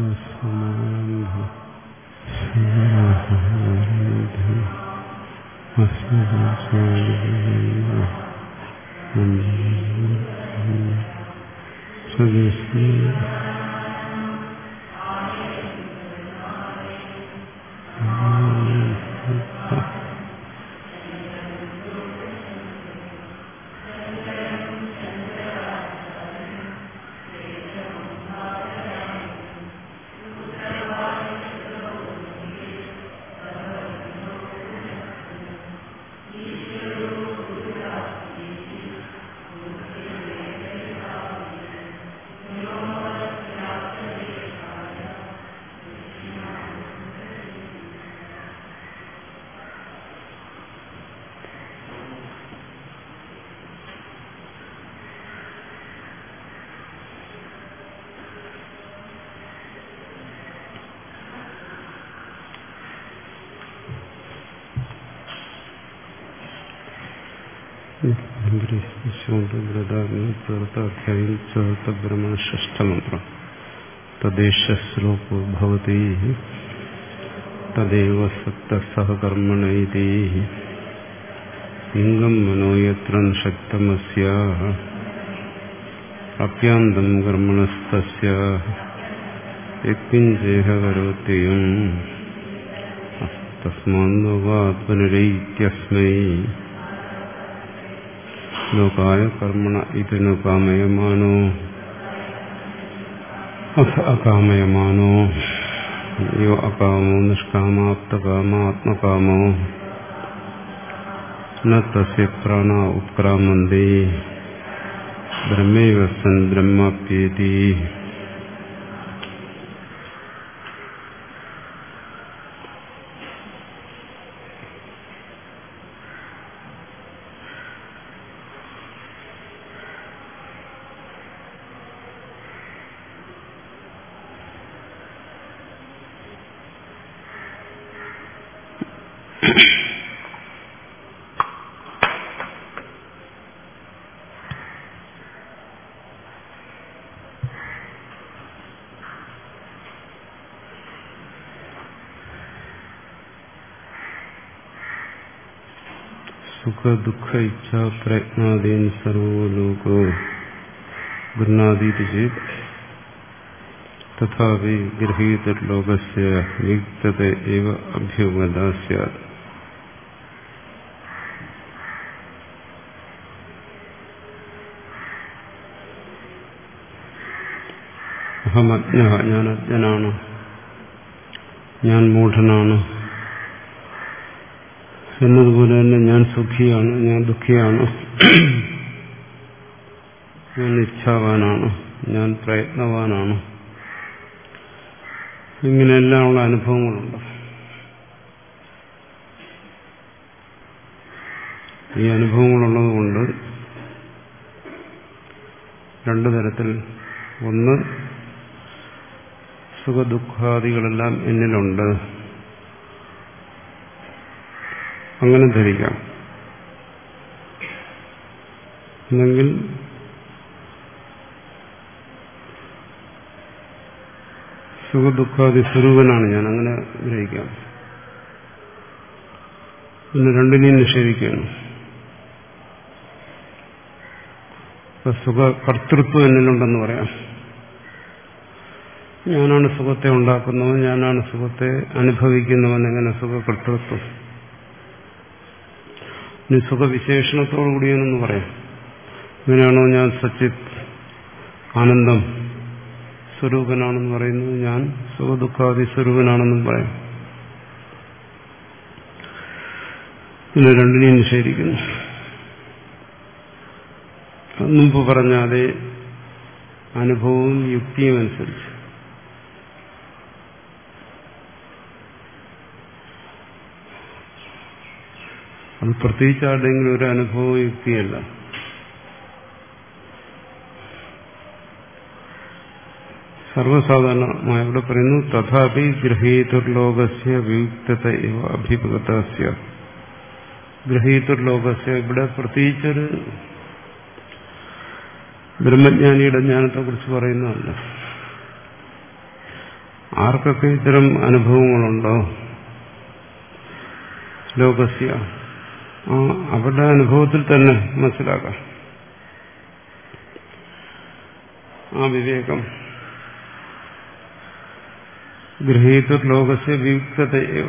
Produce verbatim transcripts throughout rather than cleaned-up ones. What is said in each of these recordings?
അധ്യായം ചതുർത്ഥ ബ്രഹ്മ ഷഷ്ടമന്ത്രം. തദ്ദേശ ശ്ലോകോ ഭവതി തദേവ സക്ത സഹകർമ്മണൈതി ലിംഗം മനോയത്ര ശക്തമസ്യ അപ്യാന്തം കർമ്മണസ്തസ്യ യത്കിഞ്ചേഹ കരോത്യയം തസ്മാത്മനരൈത്യസ്മൈ ലോകായ കർമ്മണ ഇതിനു കാമയമാനോ അകാമയമാനോ യോ അകാമോ നിഷ്കാമാപ്തകാമാത്മകാമോ ന തസ്യ പ്രാണ ഉത്ക്രാമന്തി ബ്രഹ്മൈവ സൻ ബ്രഹ്മാപ്യേതി. സുഖ ദുഃഖ ഇച്ഛാ പ്രയത്നാദീൻ സർവോ ലോകോ ഗൃഹാദീതി ചേത് തഥാപി ഗൃഹീതലോകസ്യ വിയുക്തത ഏവ അഭ്യുപഗതാ സ്യാത്. അഹമജ്ഞഃ, ഞാൻ അജ്ഞനാണ്, ഞാൻ മൂഢനാണ് എന്നതുപോലെ തന്നെ ഞാൻ സുഖിയാണ്, ഞാൻ ദുഃഖിയാണ്, ഞാൻ ഇച്ഛാവാനാണ്, ഞാൻ പ്രയത്നവാനാണ്, ഇങ്ങനെയെല്ലാമുള്ള അനുഭവങ്ങളുണ്ട്. ഈ അനുഭവങ്ങളുള്ളതുകൊണ്ട് രണ്ടു തരത്തിൽ, ഒന്ന് സുഖദുഃഖാദികളെല്ലാം എന്നിലുണ്ട്, അങ്ങനെ ധരിക്കാം. അല്ലെങ്കിൽ സുഖദുഃഖാദി സ്വരൂപനാണ് ഞാൻ, അങ്ങനെ ഗ്രഹിക്കാം. പിന്നെ രണ്ടിനെയും നിഷേധിക്കുകയാണ്. ഇപ്പൊ സുഖകർത്തൃത്വം എന്നിലുണ്ടെന്ന് പറയാം. ഞാനാണ് സുഖത്തെ ഉണ്ടാക്കുന്നവൻ, ഞാനാണ് സുഖത്തെ അനുഭവിക്കുന്നവൻ. എങ്ങനെ സുഖകർത്തൃത്വം? ഇനി സുഖവിശേഷണത്തോടുകൂടിയെന്ന് പറയാം. ഇങ്ങനെയാണോ ഞാൻ സച്ചിത് ആനന്ദം സ്വരൂപനാണെന്ന് പറയുന്നത്, ഞാൻ സുഖദുഃഖാദി സ്വരൂപനാണെന്നും പറയാം. പിന്നെ രണ്ടിനെയും നിഷേധിക്കുന്നു. മുമ്പ് പറഞ്ഞ അതേ അനുഭവവും യുക്തിയും അനുസരിച്ച് അത് പ്രത്യേകിച്ച് ആരുടെയെങ്കിലും ഒരു അനുഭവ യുക്തിയല്ല. സർവ്വസാധാരണമായ ഇവിടെ പറയുന്നു തഥാപി ഗൃഹീതുർലോകസ്യ വിയുക്തത ഇവ അഭിഭഗതസ്യ. ഗൃഹീതുർലോകസ്യ ഇവിടെ പ്രത്യേകിച്ചൊരു ബ്രഹ്മജ്ഞാനിയുടെ ജ്ഞാനത്തെ കുറിച്ച് പറയുന്നതല്ല. ആർക്കൊക്കെ ഇത്തരം അനുഭവങ്ങളുണ്ടോ ലോകസ്യ, ആ അവരുടെ അനുഭവത്തിൽ തന്നെ മനസ്സിലാക്കാം ആ വിവേകം. ഗൃഹീതുർ ലോകസ്യ വിയുക്തതയേവ,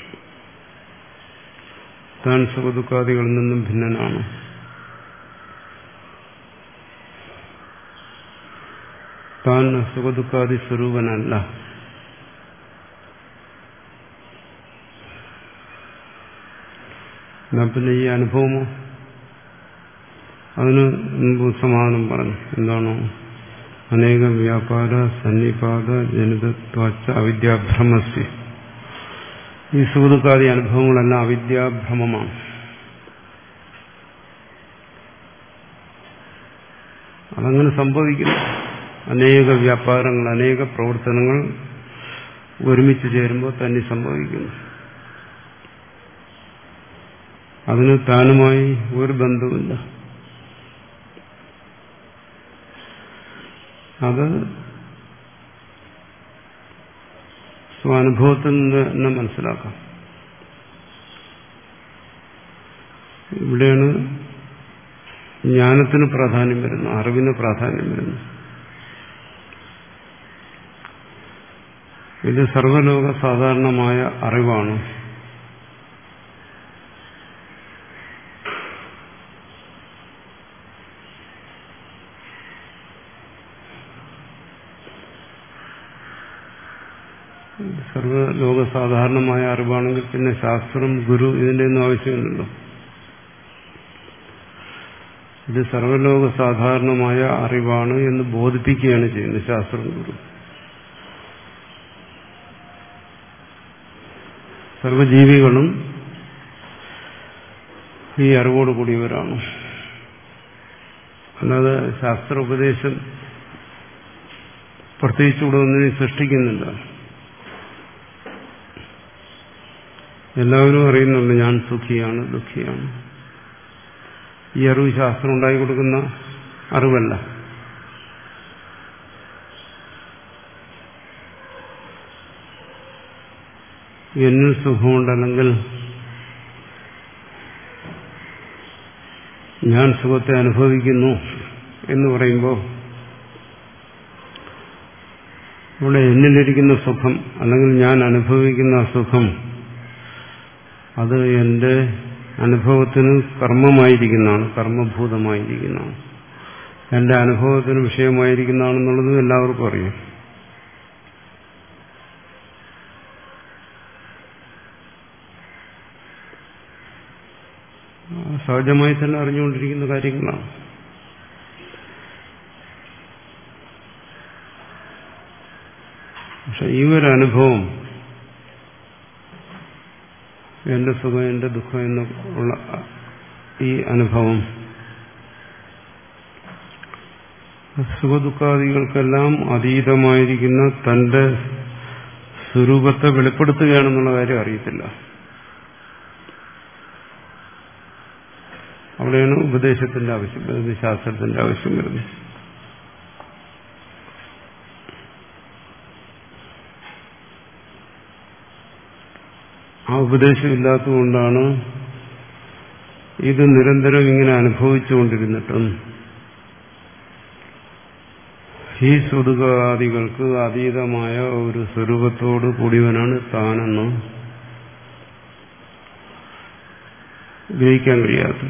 താൻ സുഖദുഃഖാദികളിൽ നിന്നും ഭിന്നനാണ്. താൻ സുഖദുഃഖാദി സ്വരൂപനല്ല. എന്നാ പിന്നെ ഈ അനുഭവമോ? അതിന് മുമ്പ് സമാധാനം പറഞ്ഞു. എന്താണോ? അനേകം വ്യാപാര സന്നിപാത ജനിതത്വാച്ച അവിദ്യാഭ്രമസ്യ. ഈ സുഖദുഃഖാദി അനുഭവങ്ങളെല്ലാം അവിദ്യാഭ്രമമാണ്. അതങ്ങനെ സംഭവിക്കുന്നു. അനേക വ്യാപാരങ്ങൾ, അനേക പ്രവർത്തനങ്ങൾ ഒരുമിച്ച് ചേരുമ്പോൾ തന്നെ സംഭവിക്കുന്നു. അതിന് താനുമായി ഒരു ബന്ധവുമില്ല. അത് സ്വാനുഭവത്തിൽ നിന്ന് തന്നെ മനസ്സിലാക്കാം. ഇവിടെയാണ് ജ്ഞാനത്തിന് പ്രാധാന്യം വരുന്നു, അറിവിന് പ്രാധാന്യം വരുന്നു. ഇത് സർവ്വലോക സാധാരണമായ അറിവാണ്. സർവ്വലോക സാധാരണമായ അറിവാണെങ്കിൽ പിന്നെ ശാസ്ത്രം, ഗുരു ഇതിന്റെ ഒന്നും ആവശ്യമില്ലല്ലോ. ഇത് സർവ്വലോക സാധാരണമായ അറിവാണ് എന്ന് ബോധിപ്പിക്കുകയാണ് ചെയ്യുന്നത് ശാസ്ത്രം, ഗുരു. സർവജീവികളും ഈ അറിവോട് കൂടിയവരാണ്. അല്ലാതെ ശാസ്ത്ര ഉപദേശം പ്രത്യേകിച്ച് ഇവിടെ ഒന്നിനെ സൃഷ്ടിക്കുന്നില്ല. എല്ലാവരും അറിയുന്നുണ്ട് ഞാൻ സുഖിയാണ്, ദുഃഖിയാണ്. ഈ അറിവ് ശാസ്ത്രം ഉണ്ടാക്കി കൊടുക്കുന്ന അറിവല്ല. എന്നിൽ സുഖമുണ്ടല്ലെങ്കിൽ ഞാൻ സുഖത്തെ അനുഭവിക്കുന്നു എന്ന് പറയുമ്പോൾ ഇവിടെ എന്നിലിരിക്കുന്ന സുഖം അല്ലെങ്കിൽ ഞാൻ അനുഭവിക്കുന്ന സുഖം അത് എന്റെ അനുഭവത്തിന് കർമ്മമായിരിക്കുന്നതാണ്, കർമ്മഭൂതമായിരിക്കുന്നതാണ്. എന്റെ അനുഭവത്തിന് വിഷയമായിരിക്കുന്നതാണെന്നുള്ളതും എല്ലാവർക്കും അറിയാം. സഹജമായി തന്നെ അറിഞ്ഞുകൊണ്ടിരിക്കുന്ന കാര്യങ്ങളാണ്. പക്ഷെ ഈ ഒരു അനുഭവം, എന്റെ സുഖം എന്റെ ദുഃഖം എന്നുള്ള ഈ അനുഭവം സുഖദുഃഖാദികൾക്കെല്ലാം അതീതമായിരിക്കുന്ന തന്റെ സ്വരൂപത്തെ വെളിപ്പെടുത്തുകയാണെന്നുള്ള കാര്യം അറിയത്തില്ല. അവിടെയാണ് ഉപദേശത്തിന്റെ ആവശ്യം വരുന്നത്, ശാസ്ത്രത്തിന്റെ ആവശ്യം വരുന്നത്. ആ ഉപദേശം ഇല്ലാത്തതുകൊണ്ടാണ് ഇത് നിരന്തരം ഇങ്ങനെ അനുഭവിച്ചുകൊണ്ടിരുന്നിട്ടും ഈ സുഖാദികൾക്ക് അതീതമായ ഒരു സ്വരൂപത്തോട് കൂടിയവനാണ് താനെന്ന് ഗ്രഹിക്കാൻ കഴിയാത്തത്.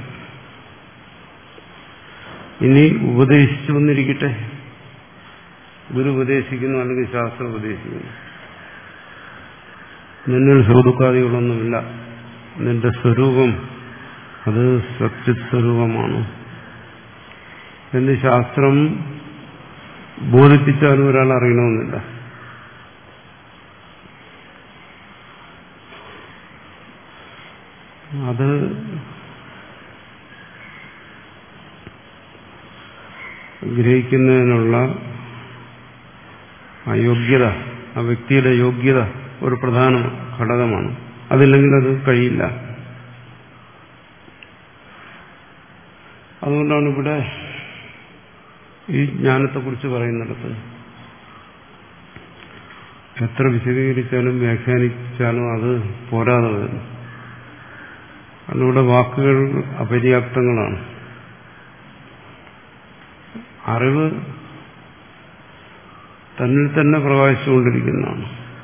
ഇനി ഉപദേശിച്ചു വന്നിരിക്കട്ടെ, ഗുരു ഉപദേശിക്കുന്നു അല്ലെങ്കിൽ ശാസ്ത്രം ഉപദേശിക്കുന്നു, നിന്നിൽ സുഖദുഃഖാദികളൊന്നുമില്ല, നിന്റെ സ്വരൂപം അത് സച്ചിത് സ്വരൂപമാണ് എന്ന് ശാസ്ത്രം ബോധിപ്പിച്ചാലും ഒരാൾ അറിയണമെന്നില്ല. അത് ഗ്രഹിക്കുന്നതിനുള്ള ആ യോഗ്യത, ആ വ്യക്തിയുടെ യോഗ്യത ഒരു പ്രധാന ഘടകമാണ്. അതില്ലെങ്കിൽ അത് കഴിയില്ല. അതുകൊണ്ടാണ് ഇവിടെ ഈ ജ്ഞാനത്തെക്കുറിച്ച് പറയുന്നിടത്ത് എത്ര വിശദീകരിച്ചാലും വ്യാഖ്യാനിച്ചാലും അത് പോരാതെ വരുന്നു. അതിലൂടെ വാക്കുകൾ അപര്യാപ്തങ്ങളാണ്. അറിവ് തന്നിൽ തന്നെ പ്രകാശിച്ചുകൊണ്ടിരിക്കുന്നതാണ്.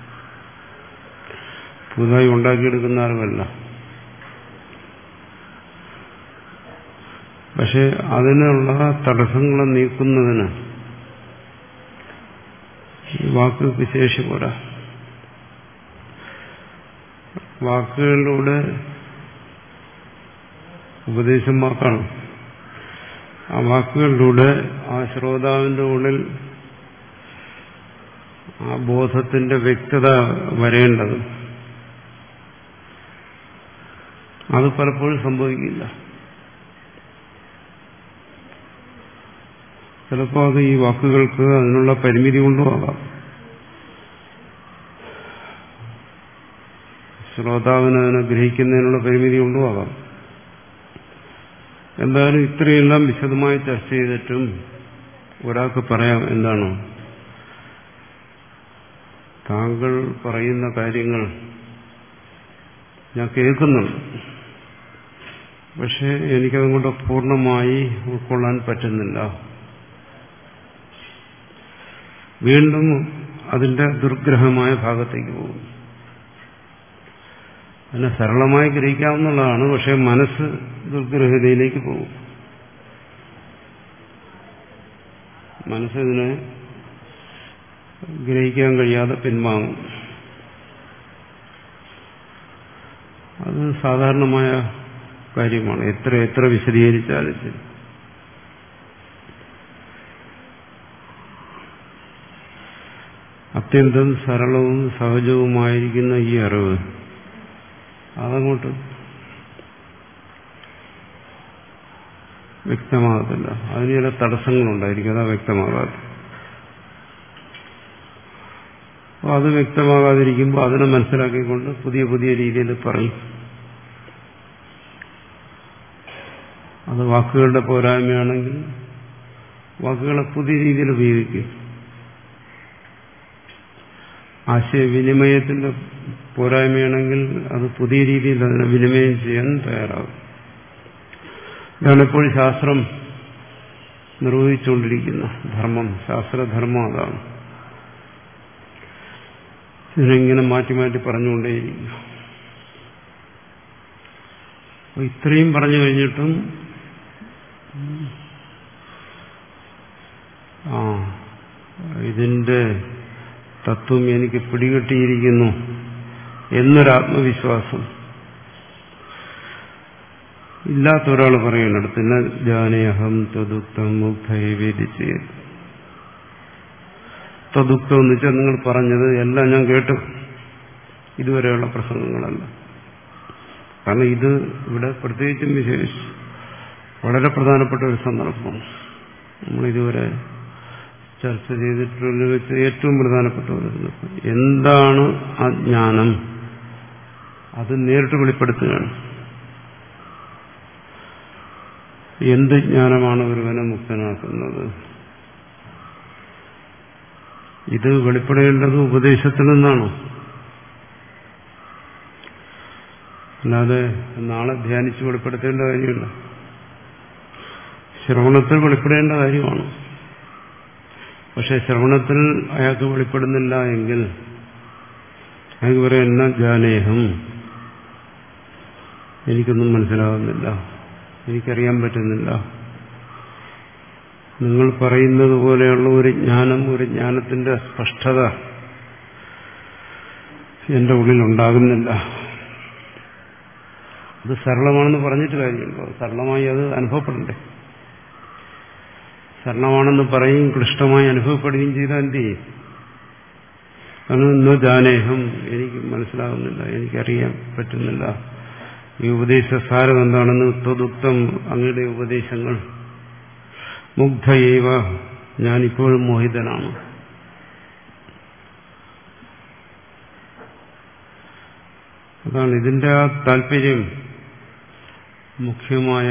പുതുതായി ഉണ്ടാക്കിയെടുക്കുന്ന അറിവല്ല. പക്ഷെ അതിനുള്ള തടസ്സങ്ങളെ നീക്കുന്നതിന് ഈ വാക്കുകൾക്ക് ശേഷി പോരാ. വാക്കുകളിലൂടെ ഉപദേശം വാക്കാണ്. ആ വാക്കുകളിലൂടെ ആ ശ്രോതാവിന്റെ ഉള്ളിൽ ആ ബോധത്തിന്റെ വ്യക്തത വരേണ്ടത് അത് പലപ്പോഴും സംഭവിക്കില്ല. ചിലപ്പോൾ അത് ഈ വാക്കുകൾക്ക് അതിനുള്ള പരിമിതി കൊണ്ടും ആകാം. ശ്രോതാവിന് അതിനെ ഗ്രഹിക്കുന്നതിനുള്ള പരിമിതി കൊണ്ടും ആകാം. എന്തായാലും ഇത്രയെല്ലാം വിശദമായി ചർച്ച ചെയ്തിട്ടും ഒരാൾക്ക് പറയാം, എന്താണ് താങ്കൾ പറയുന്ന കാര്യങ്ങൾ ഞാൻ കേൾക്കുന്നുണ്ട്, പക്ഷെ എനിക്കതുകൊണ്ട് പൂർണ്ണമായി ഉൾക്കൊള്ളാൻ പറ്റുന്നില്ല. വീണ്ടും അതിന്റെ ദുർഗ്രഹമായ ഭാഗത്തേക്ക് പോകും. അതിനെ സരളമായി ഗ്രഹിക്കാവുന്നതാണ്, പക്ഷെ മനസ്സ് ദുർഗ്രഹതയിലേക്ക് പോകും. മനസ്സിനെ ഗ്രഹിക്കാൻ കഴിയാതെ പിൻവാങ്ങും. അത് സാധാരണമായ കാര്യമാണ്. എത്ര എത്ര വിശദീകരിച്ചാലും ശരി. അത്യന്തം സരളവും സഹജവുമായിരിക്കുന്ന ഈ അറിവ് അതങ്ങോട്ട് വ്യക്തമാകത്തില്ല. അതിന് ചില തടസ്സങ്ങളുണ്ടായിരിക്കും, അതാ വ്യക്തമാകാതെ. അപ്പോൾ അത് വ്യക്തമാകാതിരിക്കുമ്പോൾ അതിനെ മനസ്സിലാക്കിക്കൊണ്ട് പുതിയ പുതിയ രീതിയിൽ പറയും. അത് വാക്കുകളുടെ പോരായ്മയാണെങ്കിൽ വാക്കുകളെ പുതിയ രീതിയിൽ ഉപയോഗിക്കും. ആശയവിനിമയത്തിന്റെ പോരായ്മയാണെങ്കിൽ അത് പുതിയ രീതിയിൽ അതിനെ വിനിമയം ചെയ്യാൻ തയ്യാറാകും. ഇതാണ് എപ്പോഴും ശാസ്ത്രം നിർവഹിച്ചുകൊണ്ടിരിക്കുന്ന ധർമ്മം. ശാസ്ത്രധർമ്മം അതാണ്. ഇതിനെങ്ങനെ മാറ്റി മാറ്റി പറഞ്ഞുകൊണ്ടേയിരിക്കും. അപ്പോൾ ഇത്രയും പറഞ്ഞു കഴിഞ്ഞിട്ടും ആ ഇതിന്റെ തത്വം എനിക്ക് പിടികിട്ടിയിരിക്കുന്നു എന്നൊരാത്മവിശ്വാസം ഇല്ലാത്ത ഒരാൾ പറയുന്നിടത്ത് ന ജാനേഹം തദുക്തം മുഗ്ധയെ വേദിച്ച് തദുക്തം എന്ന് വെച്ചാൽ നിങ്ങൾ പറഞ്ഞത് എല്ലാം ഞാൻ കേട്ടു, ഇതുവരെയുള്ള പ്രസംഗങ്ങളല്ല. കാരണം ഇത് ഇവിടെ പ്രത്യേകിച്ചും വിശേഷിച്ച് വളരെ പ്രധാനപ്പെട്ട ഒരു സന്ദർഭം. നമ്മളിതുവരെ ചർച്ച ചെയ്തിട്ടുള്ള വെച്ച് ഏറ്റവും പ്രധാനപ്പെട്ട ഒരു സന്ദർഭം. എന്താണ് ആ ജ്ഞാനം? അത് നേരിട്ട് വെളിപ്പെടുത്തുകയാണ്. എന്ത് ജ്ഞാനമാണ് ഒരുവനെ മുക്തനാക്കുന്നത്? ഇത് വെളിപ്പെടേണ്ടത് ഉപദേശത്തിൽ നിന്നാണോ? അല്ലാതെ നാളെ ധ്യാനിച്ച് വെളിപ്പെടുത്തേണ്ട കാര്യമില്ല. ശ്രവണത്തിൽ വെളിപ്പെടേണ്ട കാര്യമാണ്. പക്ഷെ ശ്രവണത്തിൽ അയാൾക്ക് വെളിപ്പെടുന്നില്ല എങ്കിൽ അയാൾക്ക് പറയാം എന്നാ ജാനേഹം, എനിക്കൊന്നും മനസ്സിലാകുന്നില്ല, എനിക്കറിയാൻ പറ്റുന്നില്ല. നിങ്ങൾ പറയുന്നത് പോലെയുള്ള ഒരു ജ്ഞാനം, ഒരു ജ്ഞാനത്തിന്റെ സ്പഷ്ടത എന്റെ ഉള്ളിൽ ഉണ്ടാകുന്നില്ല. അത് സരളമാണെന്ന് പറഞ്ഞിട്ട് കാര്യമുണ്ടോ? സരളമായി അത് അനുഭവപ്പെടണ്ടേ? സരളമാണെന്ന് പറയും, ക്ലിഷ്ടമായി അനുഭവപ്പെടുകയും ചെയ്താൽ എന്ത് ചെയ്യും? കാരണം ഇന്ന് ജാനേഹം, എനിക്ക് മനസ്സിലാകുന്നില്ല, എനിക്കറിയാൻ പറ്റുന്നില്ല. ഈ ഉപദേശസാരം എന്താണെന്ന് ത്വദുക്തം, അങ്ങയുടെ ഉപദേശങ്ങൾ. മുഗ്ധയേവ, ഞാനിപ്പോഴും മോഹിതനാണ്. അതാണ് ഇതിന്റെ ആ താല്പര്യം. മുഖ്യമായ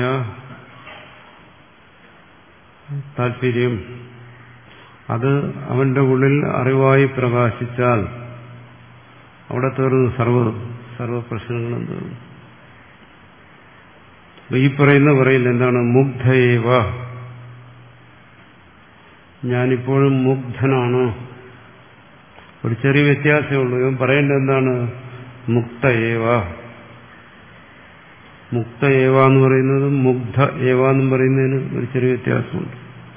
താല്പര്യം അത് അവന്റെ ഉള്ളിൽ അറിവായി പ്രകാശിച്ചാൽ അവിടെ തീർന്നു സർവ സർവ പ്രശ്നങ്ങളും തീർന്നു. ഈ പറയുന്ന പറയില്ല എന്താണ്? മുഗ്ധയേവ, ഞാനിപ്പോഴും മുഗ്ധനാണ്. ഒരു ചെറിയ വ്യത്യാസമേ ഉള്ളൂ. ഇവൻ പറയേണ്ടത് എന്താണ്? മുക്തയേവ. മുക്ത ഏവ എന്ന് പറയുന്നതും മുഗ്ധ ഏവ എന്നും പറയുന്നതിന് ഒരു ചെറിയ വ്യത്യാസമുണ്ട്.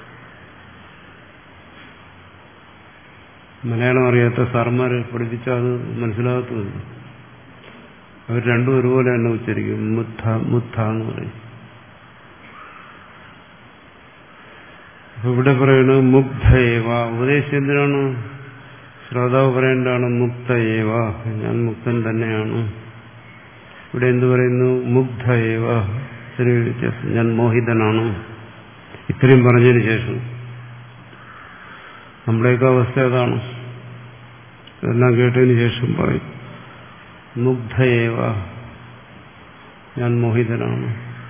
മലയാളം അറിയാത്ത സാർമാരെ പഠിപ്പിച്ചാൽ അത് മനസ്സിലാകത്തുമില്ല. അവർ രണ്ടും ഒരുപോലെ തന്നെ ഉച്ചരിക്കും. മുദ്ധ മുദ്ധ എന്ന് പറയും. അപ്പൊ ഇവിടെ പറയുന്നത് മുഗ്ധ ഏവ. ഉപദേശം എന്തിനാണ്? ശ്രോതാവ് പറയേണ്ടതാണ് മുക്ത ഏവ, ഞാൻ മുക്തൻ തന്നെയാണ്. ഇവിടെ എന്തു പറയുന്നു? മുഗ്ധ ഏവ, ചെറിയ വ്യത്യാസം, ഞാൻ മോഹിതനാണ്. ഇത്രയും പറഞ്ഞതിന് ശേഷം നമ്മുടെയൊക്കെ അവസ്ഥ അതാണ്. ഇതെല്ലാം കേട്ടതിന് ശേഷം പറയും മുഗ്ധ ഏവ, ഞാൻ മോഹിതനാണ്.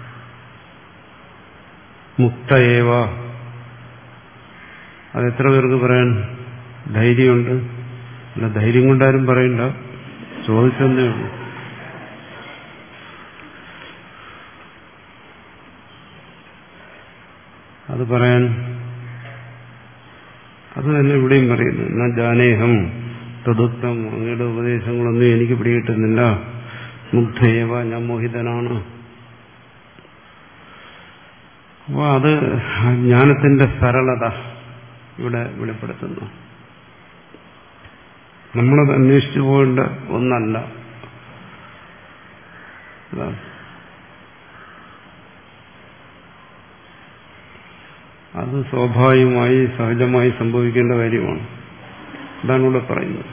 മുക്ത ഏവ, അതെത്ര പേർക്ക് പറയാൻ ധൈര്യമുണ്ട്? അല്ല, ധൈര്യം കൊണ്ടാരും പറയണ്ട, ചോദിച്ചെന്നേ ഉള്ളൂ. അത് പറയാൻ അത് തന്നെ ഇവിടെയും പറയുന്നു. എന്നാ ജാനേഹം തദുക്തം, അങ്ങയുടെ ഉപദേശങ്ങളൊന്നും എനിക്ക് പിടികിട്ടുന്നില്ല. മുഗ്ധയേവ, ഞാൻ മോഹിതനാണ്. അപ്പൊ അത് ജ്ഞാനത്തിന്റെ സരളത ഇവിടെ വെളിപ്പെടുത്തുന്നു. നമ്മളത് അന്വേഷിച്ചു പോകേണ്ട ഒന്നല്ല. അത് സ്വാഭാവികമായി സഹജമായി സംഭവിക്കേണ്ട കാര്യമാണ്. അതാണ് ഇവിടെ പറയുന്നത്.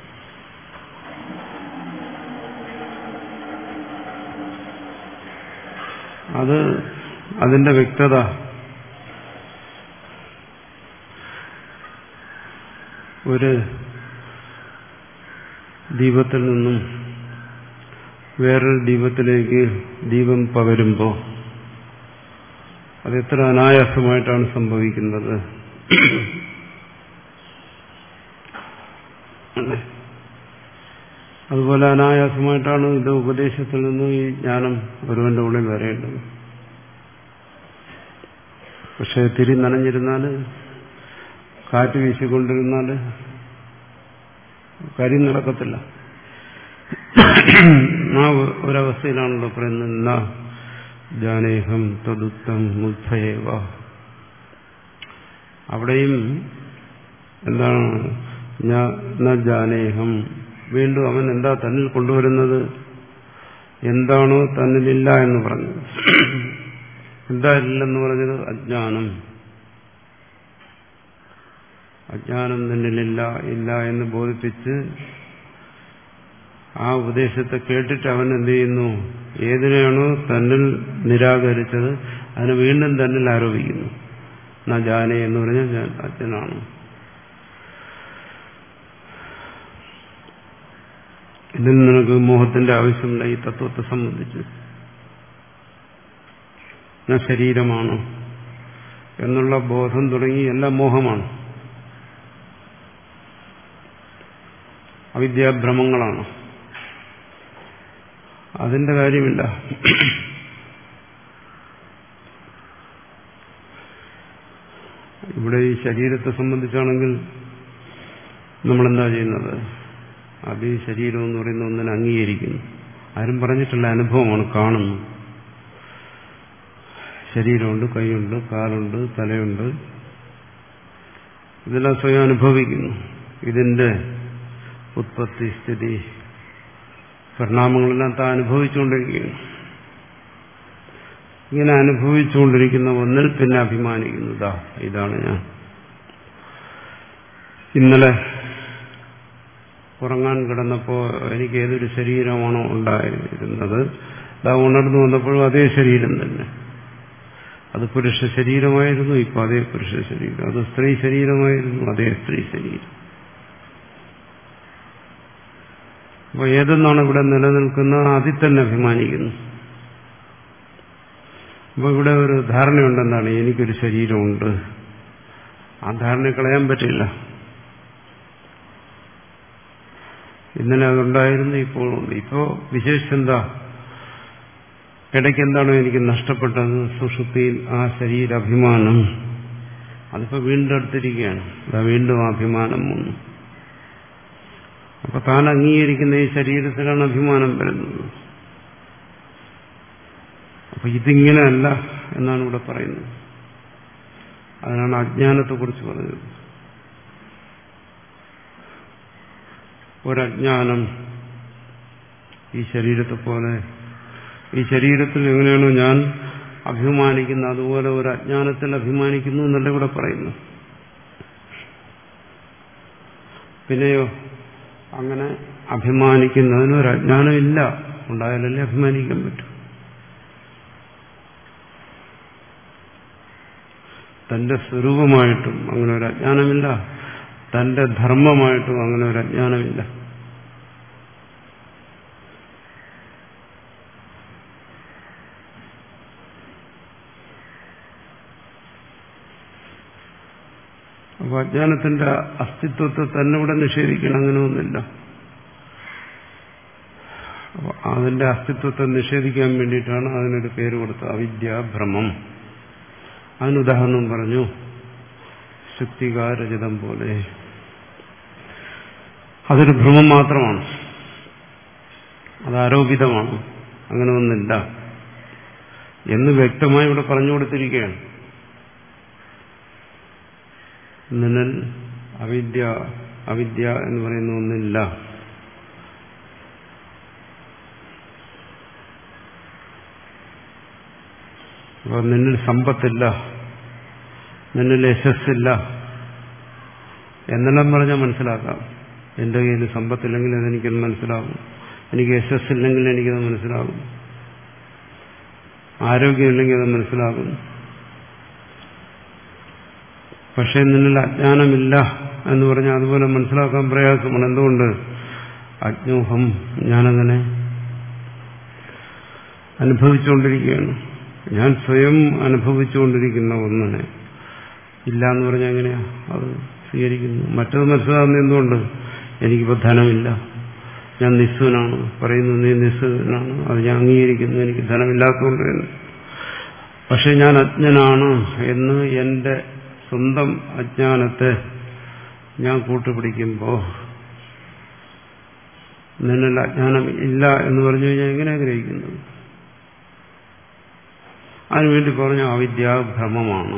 അത് അതിന്റെ വ്യക്തത ഒരു ദീപത്തിൽ നിന്നും വേറൊരു ദീപത്തിലേക്ക് ദീപം പകരുമ്പോൾ അതെത്ര അനായാസമായിട്ടാണ് സംഭവിക്കുന്നത്. അതുപോലെ അനായാസമായിട്ടാണ് ഇത് ഉപദേശത്തിൽ നിന്നും ഈ ജ്ഞാനം ഒരുവന്റെ ഉള്ളിൽ വരേണ്ടത്. പക്ഷെ തിരി നനഞ്ഞിരുന്നാൽ, കാറ്റ് വീശിക്കൊണ്ടിരുന്നാൽ കാര്യം നടക്കത്തില്ല. ആ ഒരവസ്ഥയിലാണല്ലോ പറയുന്നത് ജാനേഹം തദുക്തം മുഗ്ധയേവ. അവിടെയും എന്താണ്? ഞാൻ ജാനേഹം, വീണ്ടും അവൻ എന്താ തന്നിൽ കൊണ്ടുവരുന്നത്? എന്താണോ തന്നിലില്ല എന്ന് പറഞ്ഞത്. എന്താ ഇല്ലെന്ന് പറഞ്ഞത്? അജ്ഞാനം. അജ്ഞാനം തന്നിലില്ല, ഇല്ല എന്ന് ബോധിപ്പിച്ച് ആ ഉപദേശത്തെ കേട്ടിട്ട് അവൻ എന്ത് ചെയ്യുന്നു? ഏതിനെയാണോ തന്നിൽ നിരാകരിച്ചത് അതിനെ വീണ്ടും തന്നിൽ ആരോപിക്കുന്നു. ന ജാനെ എന്ന് പറഞ്ഞാൽ ഞാൻ അജ്ഞനാണ്. ഇതിൽ നിനക്ക് മോഹത്തിന്റെ ആവശ്യമില്ല. ഈ തത്വത്തെ സംബന്ധിച്ച് ഞാൻ ശരീരമാണ് എന്നുള്ള ബോധം തുടങ്ങി എല്ലാം മോഹമാണ്, അവിദ്യാഭ്രമങ്ങളാണ്. അതിന്റെ കാര്യമില്ല. ഇവിടെ ഈ ശരീരത്തെ സംബന്ധിച്ചാണെങ്കിൽ നമ്മളെന്താ ചെയ്യുന്നത്? അത് ഈ ശരീരം എന്ന് പറയുന്ന ഒന്നിനെ അംഗീകരിക്കുന്നു. ആരും പറഞ്ഞിട്ടുള്ള അനുഭവമാണ്, കാണുന്നു. ശരീരമുണ്ട്, കൈയുണ്ട്, കാലുണ്ട്, തലയുണ്ട്, ഇതെല്ലാം സ്വയം അനുഭവിക്കുന്നു. ഇതിന്റെ ഉത്പത്തി, സ്ഥിതി, പരിണാമങ്ങളെല്ലാം താൻ അനുഭവിച്ചുകൊണ്ടിരിക്കുകയാണ്. ഇങ്ങനെ അനുഭവിച്ചുകൊണ്ടിരിക്കുന്ന ഒന്നിൽ പിന്നെ അഭിമാനിക്കുന്നതാ ഇതാണ് ഞാൻ. ഇന്നലെ ഉറങ്ങാൻ കിടന്നപ്പോ എനിക്ക് ഏതൊരു ശരീരമാണോ ഉണ്ടായിരുന്നത്, അത് ഉണർന്നു വന്നപ്പോഴും അതേ ശരീരം തന്നെ. അത് പുരുഷ ശരീരമായിരുന്നു, ഇപ്പൊ അതേ പുരുഷ ശരീരം. അത് സ്ത്രീ ശരീരമായിരുന്നു, അതേ സ്ത്രീ ശരീരം. അപ്പൊ ഏതെന്നാണ് ഇവിടെ നിലനിൽക്കുന്നത് അതിൽ തന്നെ അഭിമാനിക്കുന്നു. അപ്പൊ ഇവിടെ ഒരു ധാരണയുണ്ടെന്നാണ്, എനിക്കൊരു ശരീരമുണ്ട്. ആ ധാരണ കളയാൻ പറ്റില്ല. ഇന്നലെ അതുണ്ടായിരുന്നു, ഇപ്പോഴുണ്ട്. ഇപ്പോ വിശേഷിച്ചെന്താ? ഇടയ്ക്ക് എന്താണോ എനിക്ക് നഷ്ടപ്പെട്ടത്, സുഷുപ്തിയിൽ ആ ശരീരാഭിമാനം, അതിപ്പോ വീണ്ടും അടുത്തിരിക്കുകയാണ്. അതാ വീണ്ടും അഭിമാനം വന്നു. അപ്പൊ താൻ അംഗീകരിക്കുന്ന ഈ ശരീരത്തിലാണ് അഭിമാനം വരുന്നത്. അപ്പൊ ഇതിങ്ങനെയല്ല എന്നാണ് ഇവിടെ പറയുന്നത്. അതിനാണ് അജ്ഞാനത്തെക്കുറിച്ച് പറഞ്ഞത്. ഒരജ്ഞാനം ഈ ശരീരത്തെ പോലെ, ഈ ശരീരത്തിൽ എങ്ങനെയാണോ ഞാൻ അഭിമാനിക്കുന്നത് അതുപോലെ ഒരു അജ്ഞാനത്തിൽ അഭിമാനിക്കുന്നു എന്നല്ല ഇവിടെ പറയുന്നു. പിന്നെയോ അങ്ങനെ അഭിമാനിക്കുന്നതിന് ഒരു അജ്ഞാനമില്ല, ഉണ്ടായാലല്ലേ അഭിമാനിക്കാൻ പറ്റും. തന്റെ സ്വരൂപമായിട്ടും അങ്ങനെ ഒരു അജ്ഞാനമില്ല, തന്റെ ധർമ്മമായിട്ടും അങ്ങനെ ഒരു അജ്ഞാനമില്ല. അപ്പൊ അജ്ഞാനത്തിന്റെ അസ്തിത്വത്തെ തന്നെ ഇവിടെ നിഷേധിക്കണം, അങ്ങനെ ഒന്നില്ല. അപ്പൊ അതിന്റെ അസ്തിത്വത്തെ നിഷേധിക്കാൻ വേണ്ടിയിട്ടാണ് അതിനൊരു പേര് കൊടുത്തത്, അവിദ്യാഭ്രമം. അതിനുദാഹരണം പറഞ്ഞു, ശുക്തികാരചിതം പോലെ. അതൊരു ഭ്രമം മാത്രമാണ്, അത് ആരോപിതമാണ്, അങ്ങനെ ഒന്നില്ല എന്ന് വ്യക്തമായി ഇവിടെ പറഞ്ഞു കൊടുത്തിരിക്കുകയാണ്. നിന്നൽ അവിദ്യ അവിദ്യ എന്ന് പറയുന്ന ഒന്നില്ല. അപ്പൊ നിന്നിൽ സമ്പത്തില്ല, നിന്നിൽ യശസ്സില്ല എന്നെല്ലാം പറഞ്ഞാൽ മനസ്സിലാക്കാം. എന്റെ കയ്യിൽ സമ്പത്തില്ലെങ്കിൽ അതെനിക്കത് മനസ്സിലാകും, എനിക്ക് യശസ്സില്ലെങ്കിൽ എനിക്കത് മനസ്സിലാകും, ആരോഗ്യമില്ലെങ്കിൽ അത് മനസ്സിലാകും. പക്ഷെ നിന്നിൽ അജ്ഞാനമില്ല എന്ന് പറഞ്ഞാൽ അതുപോലെ മനസ്സിലാക്കാൻ പ്രയാസമാണ്. എന്തുകൊണ്ട്? അജ്ഞോഹം, ഞാനങ്ങനെ അനുഭവിച്ചുകൊണ്ടിരിക്കുകയാണ്. ഞാൻ സ്വയം അനുഭവിച്ചുകൊണ്ടിരിക്കുന്ന ഒന്നിനെ ഇല്ല എന്ന് പറഞ്ഞാൽ എങ്ങനെയാ അത് സ്വീകരിക്കുന്നു? മറ്റത് മനസ്സിലാകുന്ന എന്തുകൊണ്ട്? എനിക്കിപ്പോൾ ധനമില്ല, ഞാൻ നിസ്സുനാണ്, പറയുന്നു നീ നിസ്സുനാണ്, അത് ഞാൻ അംഗീകരിക്കുന്നു, എനിക്ക് ധനമില്ലാത്തതുകൊണ്ട് തന്നെ. പക്ഷെ ഞാൻ അജ്ഞനാണ് എന്ന് എന്റെ സ്വന്തം അജ്ഞാനത്തെ ഞാൻ കൂട്ടുപിടിക്കുമ്പോൾ നിന്നിൽ അജ്ഞാനം ഇല്ല എന്ന് പറഞ്ഞു കഴിഞ്ഞാൽ എങ്ങനെ ഗ്രഹിക്കുന്നത്? അതിനുവേണ്ടി പറഞ്ഞ അവിദ്യാഭ്രമമാണ്.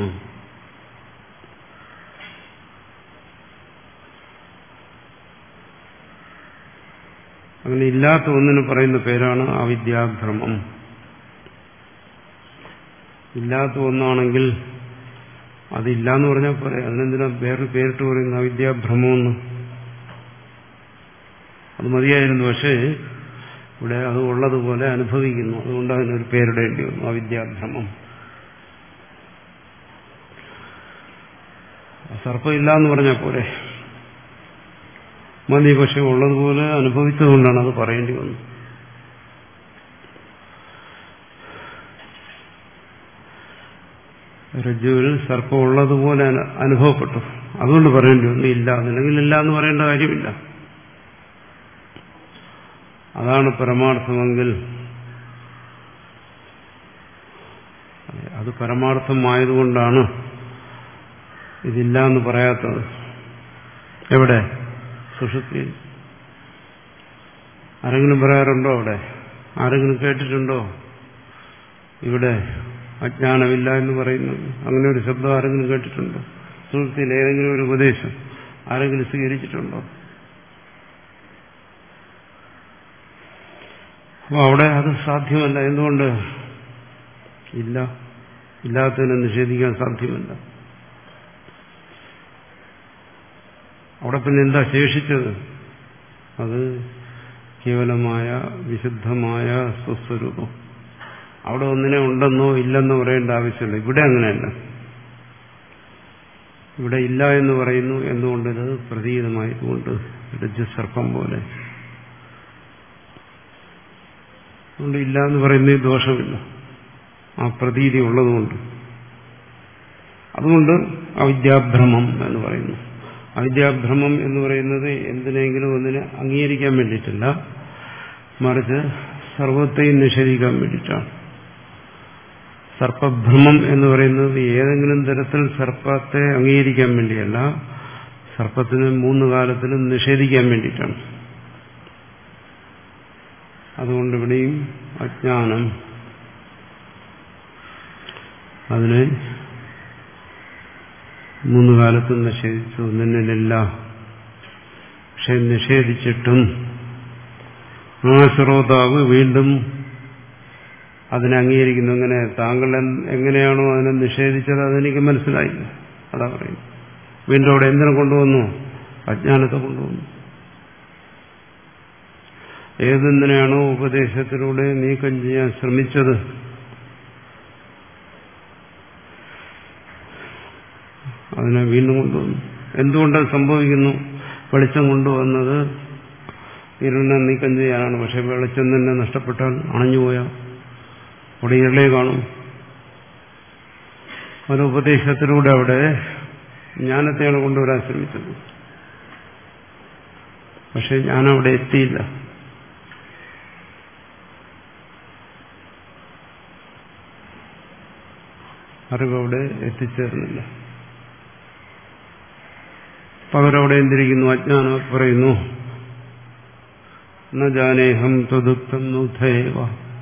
അങ്ങനെ ഇല്ലാത്ത ഒന്നിന് പറയുന്ന പേരാണ് അവിദ്യാഭ്രമം. ഇല്ലാത്ത ഒന്നാണെങ്കിൽ അതില്ലാന്ന് പറഞ്ഞാൽ പോരെ, അതിനെന്തിനാ വേറൊരു പേരിട്ട് പറയുന്നു അവിദ്യാഭ്രമമെന്ന്? അത് മതിയായിരുന്നു. പക്ഷേ ഇവിടെ അത് ഉള്ളതുപോലെ അനുഭവിക്കുന്നു, അതുകൊണ്ട് അതിനൊരു പേരിടേണ്ടി വന്നു, അവിദ്യാഭ്രമം. സർപ്പം ഇല്ല എന്ന് പറഞ്ഞാൽ പോരെ, മതി. പക്ഷെ ഉള്ളതുപോലെ അനുഭവിച്ചതുകൊണ്ടാണ് അത് പറയേണ്ടി വന്നത്. രജ്ജുവിൽ സർപ്പം ഉള്ളതുപോലെ അനുഭവപ്പെട്ടു, അതുകൊണ്ട് പറയേണ്ടി വന്നു. ഇല്ല അല്ലെങ്കിൽ ഇല്ല എന്ന് പറയേണ്ട കാര്യമില്ല. അതാണ് പരമാർത്ഥമെങ്കിൽ അത് പരമാർത്ഥമായതുകൊണ്ടാണ് ഇതില്ല എന്ന് പറയാത്തത്. എവിടെ? സുഷുപ്തിയിൽ. ആരെങ്കിലും പറയാറുണ്ടോ? അവിടെ ആരെങ്കിലും കേട്ടിട്ടുണ്ടോ ഇവിടെ അജ്ഞാനമില്ല എന്ന് പറയുന്നത്? അങ്ങനെ ഒരു ശബ്ദം ആരെങ്കിലും കേട്ടിട്ടുണ്ടോ? സുഷുപ്തിയിൽ ഏതെങ്കിലും ഒരു ഉപദേശം ആരെങ്കിലും സ്വീകരിച്ചിട്ടുണ്ടോ? അപ്പോൾ അവിടെ അത് സാധ്യമല്ല. എന്തുകൊണ്ട്? ഇല്ല, ഇല്ലാത്തതിനെ നിഷേധിക്കാൻ സാധ്യമല്ല. അവിടെ പിന്നെ എന്താ ശേഷിച്ചത്? അത് കേവലമായ വിശുദ്ധമായ സ്വസ്വരൂപം. അവിടെ ഒന്നിനെ ഉണ്ടെന്നോ ഇല്ലെന്നോ പറയേണ്ട ആവശ്യമില്ല. ഇവിടെ അങ്ങനെയല്ല. ഇവിടെ ഇല്ല എന്ന് പറയുന്നു. എന്തുകൊണ്ട്? ഇത് പ്രതീതമായതുകൊണ്ട്, രജ്ജുസർപ്പം പോലെ. അതുകൊണ്ട് ഇല്ല എന്ന് പറയുന്നതിൽ ദോഷമില്ല, ആ പ്രതീതി ഉള്ളതുകൊണ്ട്. അതുകൊണ്ട് അവിദ്യാഭ്രമം എന്ന് പറയുന്നു. അവിദ്യാഭ്രമം എന്ന് പറയുന്നത് എന്തിനെങ്കിലും ഒന്നിനെ അംഗീകരിക്കാൻ വേണ്ടിയിട്ടില്ല, മറിച്ച് സർവത്തെയും നിഷേധിക്കാൻ വേണ്ടിയിട്ടാണ്. സർപ്പഭ്രമം എന്ന് പറയുന്നത് ഏതെങ്കിലും തരത്തിൽ സർപ്പത്തെ അംഗീകരിക്കാൻ വേണ്ടിയല്ല, സർപ്പത്തിന് മൂന്ന് കാലത്തിലും നിഷേധിക്കാൻ വേണ്ടിയിട്ടാണ്. അതുകൊണ്ട് ഇവിടെയും അജ്ഞാനം അതിനെ മൂന്ന് കാലത്തും നിഷേധിച്ചു, നിന്നിലില്ല. പക്ഷെ നിഷേധിച്ചിട്ടും ആ ശ്രോതാവ് വീണ്ടും അതിനെ അംഗീകരിക്കുന്നു. എങ്ങനെ? താങ്കൾ എങ്ങനെയാണോ അതിനെ നിഷേധിച്ചത് അതെനിക്ക് മനസ്സിലായില്ല, അതാ പറയും. വീണ്ടും അവിടെ എന്തിനെ കൊണ്ടുവന്നു? അജ്ഞാനത്തെ കൊണ്ടുവന്നു. ഏതെന്തിനാണോ ഉപദേശത്തിലൂടെ നീക്കം ചെയ്യാൻ ശ്രമിച്ചത് അതിനെ വീണ്ടും കൊണ്ടുവന്നു. എന്തുകൊണ്ടത് സംഭവിക്കുന്നു? വെളിച്ചം കൊണ്ടുവന്നത് ഇരുളിനെ നീക്കം ചെയ്യാനാണ്. പക്ഷെ വെളിച്ചം തന്നെ നഷ്ടപ്പെട്ടാൽ അണഞ്ഞുപോയാൽ അവിടെ ഇരുളേ കാണും. ഒരു ഉപദേശത്തിലൂടെ അവിടെ ജ്ഞാനത്തെയാണ് കൊണ്ടുവരാൻ ശ്രമിച്ചത്. പക്ഷെ ഞാനവിടെ എത്തിയില്ല. അറിവവിടെ എത്തിച്ചേർന്നില്ല. പകരം അവിടെ എന്തിരിക്കുന്നു? അജ്ഞാനം പറയുന്നു, ന ജാനേഹം ത്വദുക്തം മുഗ്ധയേവ.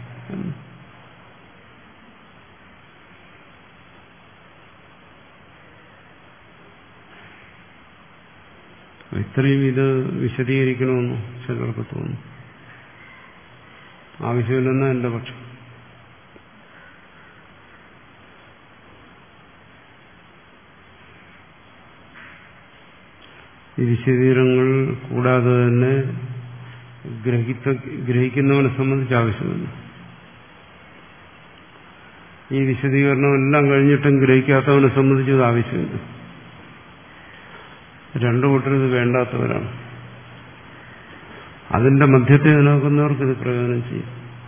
ഇത്രയും ഇത് വിശദീകരിക്കണമെന്ന് ചിലർക്ക് തോന്നുന്നു. ആവശ്യമില്ലെന്ന എന്റെ പക്ഷം. ഈ വിശദീകരണങ്ങൾ കൂടാതെ തന്നെ ഗ്രഹിത്ത ഗ്രഹിക്കുന്നവനെ സംബന്ധിച്ച് ആവശ്യമില്ല. ഈ വിശദീകരണം എല്ലാം കഴിഞ്ഞിട്ടും ഗ്രഹിക്കാത്തവനെ സംബന്ധിച്ച് ഇത് ആവശ്യമില്ല. രണ്ടു കൂട്ടരും ഇത് വേണ്ടാത്തവരാണ്. അതിന്റെ മധ്യത്തെ നിലനിൽക്കുന്നവർക്ക് ഇത് പ്രയോജനം ചെയ്യും.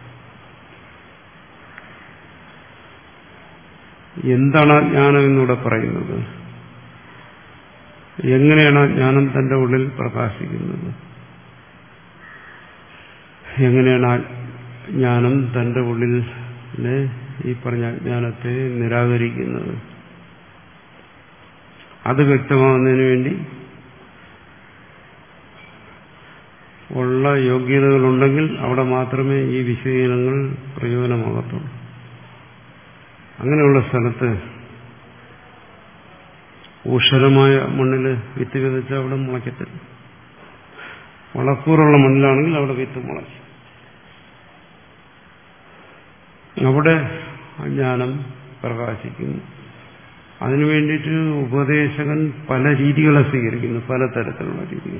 എന്താണ് ജ്ഞാനം എന്നിവിടെ പറയുന്നത്? എങ്ങനെയാണ് ജ്ഞാനം തന്റെ ഉള്ളിൽ പ്രകാശിക്കുന്നത്? എങ്ങനെയാണ് ജ്ഞാനം തന്റെ ഉള്ളിൽ ഈ പറഞ്ഞ ജ്ഞാനത്തെ നിരാകരിക്കുന്നത്? അത് വ്യക്തമാകുന്നതിന് വേണ്ടി ഉള്ള യോഗ്യതകളുണ്ടെങ്കിൽ അവിടെ മാത്രമേ ഈ വിശദീകരണങ്ങൾ പ്രയോജനമാകത്തുള്ളൂ. അങ്ങനെയുള്ള സ്ഥലത്ത് ഊഷരമായ മണ്ണിൽ വിത്ത് വിതച്ചാൽ അവിടെ മുളയ്ക്കത്തില്ല. വളക്കൂറുള്ള മണ്ണിലാണെങ്കിൽ അവിടെ വിത്ത് മുളയ്ക്കും. അവിടെ ജ്ഞാനം പ്രകാശിക്കുന്നു. അതിനു വേണ്ടിയിട്ട് ഉപദേശകൻ പല രീതികളെ സ്വീകരിക്കുന്നു, പലതരത്തിലുള്ള രീതികൾ.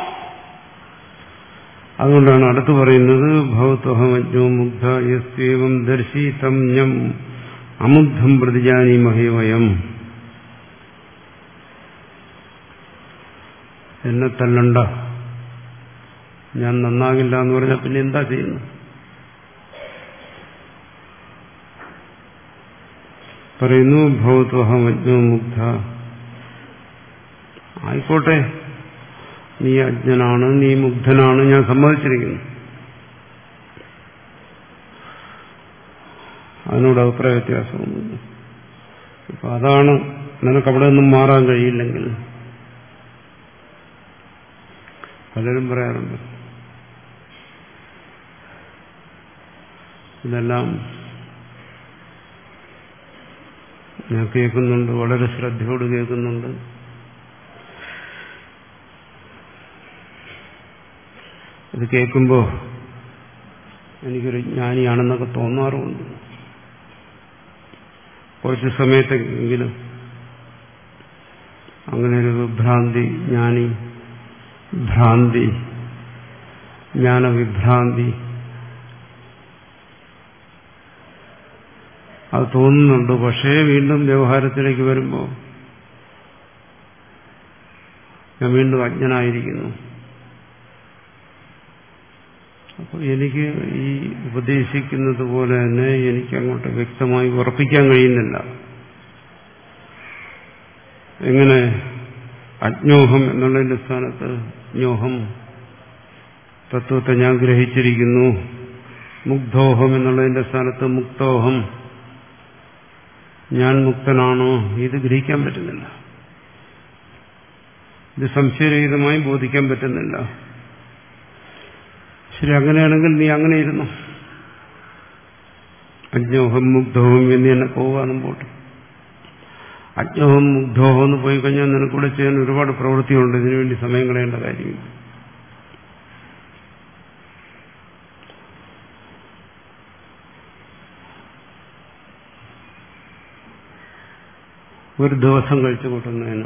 അതുകൊണ്ടാണ് അടുത്ത് പറയുന്നത്, ഭവത്വഹമജ്ഞോ മുഗ്ധ യസ്വേവം ദർശി തം ഞ്ഞം അമുഗ്ധം പ്രതിജാനീമഹേ വയം. എന്നെ തല്ലണ്ട, ഞാൻ നന്നാകില്ല എന്ന് പറഞ്ഞാൽ പിന്നെ എന്താ ചെയ്യുന്നു? പറയുന്നു, ഭവത്വഹമജ്ഞോ മുഗ്ധ. ആയിക്കോട്ടെ, നീ അജ്ഞനാണ്, നീ മുഗ്ധനാണ്, ഞാൻ സമ്മതിച്ചിരിക്കുന്നു. അതിനോട് അഭിപ്രായ വ്യത്യാസമൊന്നുമില്ല. ഇപ്പൊ അതാണ് നിനക്ക് അവിടെ നിന്നും മാറാൻ കഴിയില്ലെങ്കിൽ, പലരും പറയാറുണ്ട് ഇതെല്ലാം ഞാൻ കേൾക്കുന്നുണ്ട്, വളരെ ശ്രദ്ധയോട് കേൾക്കുന്നുണ്ട്. ഇത് കേൾക്കുമ്പോൾ എനിക്കൊരു ജ്ഞാനിയാണെന്നൊക്കെ തോന്നാറുമുണ്ട്. കുറച്ച് സമയത്തെങ്കിലും അങ്ങനെ ഒരു വിഭ്രാന്തി, ജ്ഞാനി ഭ്രാന്തി, ജ്ഞാനവിഭ്രാന്തി അത് തോന്നുന്നുണ്ട്. പക്ഷേ വീണ്ടും വ്യവഹാരത്തിലേക്ക് വരുമ്പോൾ ഞാൻ വീണ്ടും അജ്ഞനായിരിക്കുന്നു. അപ്പോൾ എനിക്ക് ഈ ഉപദേശിക്കുന്നത് പോലെ തന്നെ എനിക്ക് അങ്ങോട്ട് വ്യക്തമായി ഉറപ്പിക്കാൻ കഴിയുന്നില്ല. എങ്ങനെ അജ്ഞോഹം എന്നുള്ളതിന്റെ സ്ഥാനത്ത് ജ്ഞോഹം തത്വത്തെ ഞാൻ ഗ്രഹിച്ചിരിക്കുന്നു. മുഗ്ധോഹം എന്നുള്ളതിന്റെ സ്ഥാനത്ത് മുക്തോഹം ഞാൻ മുക്തനാണോ, ഇത് ഗ്രഹിക്കാൻ പറ്റുന്നില്ല. ഇത് സംശയരഹിതമായി ബോധിക്കാൻ പറ്റുന്നില്ല. ശരി, അങ്ങനെയാണെങ്കിൽ നീ അങ്ങനെ ഇരുന്നു. അജ്ഞോഹം മുഗ്ധോഹം എന്ന് തന്നെ പോവുക മുമ്പോട്ട്. അജ്ഞോഹം മുഗ്ധോഹം എന്ന് പോയി കഴിഞ്ഞാൽ നിനക്കൂടെ ചെയ്യാൻ ഒരുപാട് പ്രവൃത്തിയുണ്ട്. ഇതിനുവേണ്ടി സമയം കളയേണ്ട കാര്യമില്ല. ഒരു ദിവസം കഴിച്ചു കൂട്ടുന്നതിന്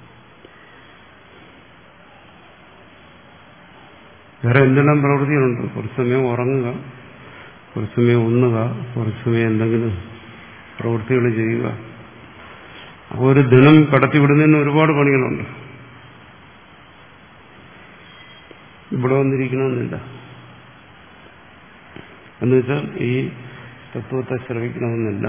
വേറെ എന്തെല്ലാം പ്രവൃത്തികളുണ്ട്. കുറച്ച് സമയം ഉറങ്ങുക, കുറച്ച് സമയം ഉണ്ണുക, കുറച്ച് സമയം എന്തെങ്കിലും പ്രവൃത്തികൾ ചെയ്യുക. അപ്പോൾ ഒരു ദിനം കടത്തിവിടുന്നതിന് ഒരുപാട് പണികളുണ്ട്. ഇവിടെ വന്നിരിക്കണമെന്നില്ല. എന്നുവെച്ചാൽ ഈ തത്വത്തെ ശ്രവിക്കണമെന്നില്ല.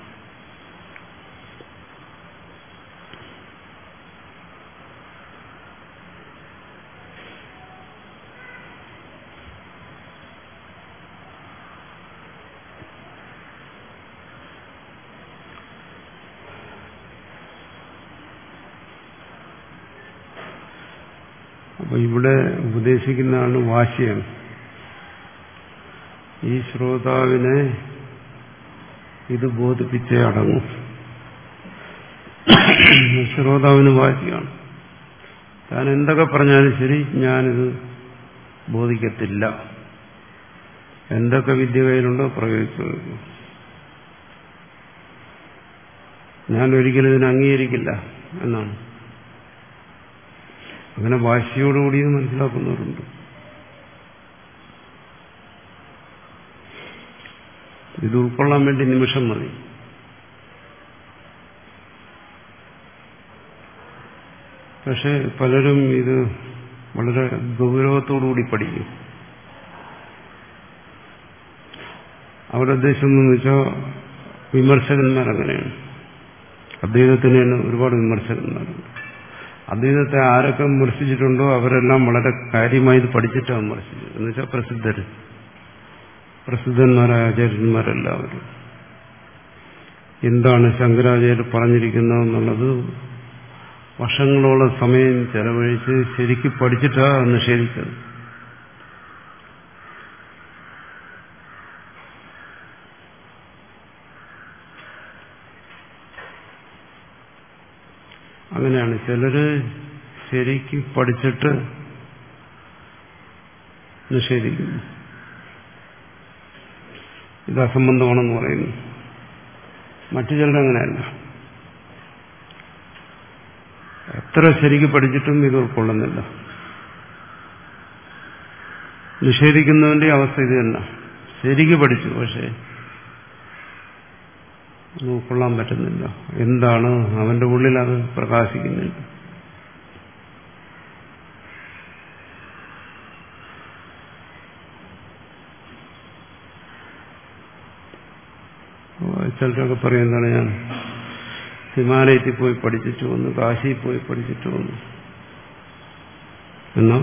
അപ്പൊ ഇവിടെ ഉപദേശിക്കുന്നതാണ് വാശിയാണ്. ഈ ശ്രോതാവിനെ ഇത് ബോധിപ്പിച്ചേ അടങ്ങും. ശ്രോതാവിന് വാശിയാണ്. താൻ എന്തൊക്കെ പറഞ്ഞാലും ശരി, ഞാനിത് ബോധിക്കത്തില്ല. എന്തൊക്കെ വിദ്യ കയ്യിലുണ്ടോ പ്രയോഗിച്ചു. ഞാൻ ഒരിക്കലും ഇതിനെ അംഗീകരിക്കില്ല എന്നാണ്. അങ്ങനെ വാശിയോടുകൂടി മനസ്സിലാക്കുന്നവരുണ്ട്. ഇത് ഉൾക്കൊള്ളാൻ വേണ്ടി നിമിഷം മതി. പക്ഷെ പലരും ഇത് വളരെ ഗൗരവത്തോടുകൂടി പഠിക്കും. അവരുടെ ഉദ്ദേശം എന്ന് വെച്ചാൽ വിമർശകന്മാരങ്ങനെയാണ്. അദ്വൈതത്തിന് തന്നെ ഒരുപാട് വിമർശകന്മാരുണ്ട്. അദ്വൈതത്തെ ആരൊക്കെ വിമർശിച്ചിട്ടുണ്ടോ അവരെല്ലാം വളരെ കാര്യമായി ഇത് പഠിച്ചിട്ടാണ് വിമർശിച്ചത്. എന്നുവെച്ചാൽ പ്രസിദ്ധർ പ്രസിദ്ധന്മാരായ ആചാര്യന്മാരെല്ലാവരും എന്താണ് ശങ്കരാചാര്യർ പറഞ്ഞിരിക്കുന്നതെന്നുള്ളത് വർഷങ്ങളോളം സമയം ചെലവഴിച്ച് ശരിക്കും പഠിച്ചിട്ടാണ് നിഷേധിച്ചത്. അങ്ങനെയാണ് ചിലര് ശരിക്ക് പഠിച്ചിട്ട് നിഷേധിക്കുന്നു. ഇത് അസംബന്ധമാണെന്ന് പറയുന്നു. മറ്റു ചിലരങ്ങനെയല്ല. എത്ര ശരിക്ക് പഠിച്ചിട്ടും ഇത് ഉൾക്കൊള്ളുന്നില്ല. നിഷേധിക്കുന്നതിന്റെ അവസ്ഥ ഇത് തന്നെ. ശരിക്ക് പഠിച്ചു, പക്ഷേ ഉൾക്കൊള്ളാൻ പറ്റുന്നില്ല. എന്താണ് അവന്റെ ഉള്ളിൽ അത് പ്രകാശിക്കുന്നില്ല. ചിലരൊക്കെ പറയും, എന്താണ് ഞാൻ ഹിമാലയത്തിൽ പോയി പഠിച്ചിട്ട് വന്നു, കാശിയിൽ പോയി പഠിച്ചിട്ട് വന്നു എന്നാ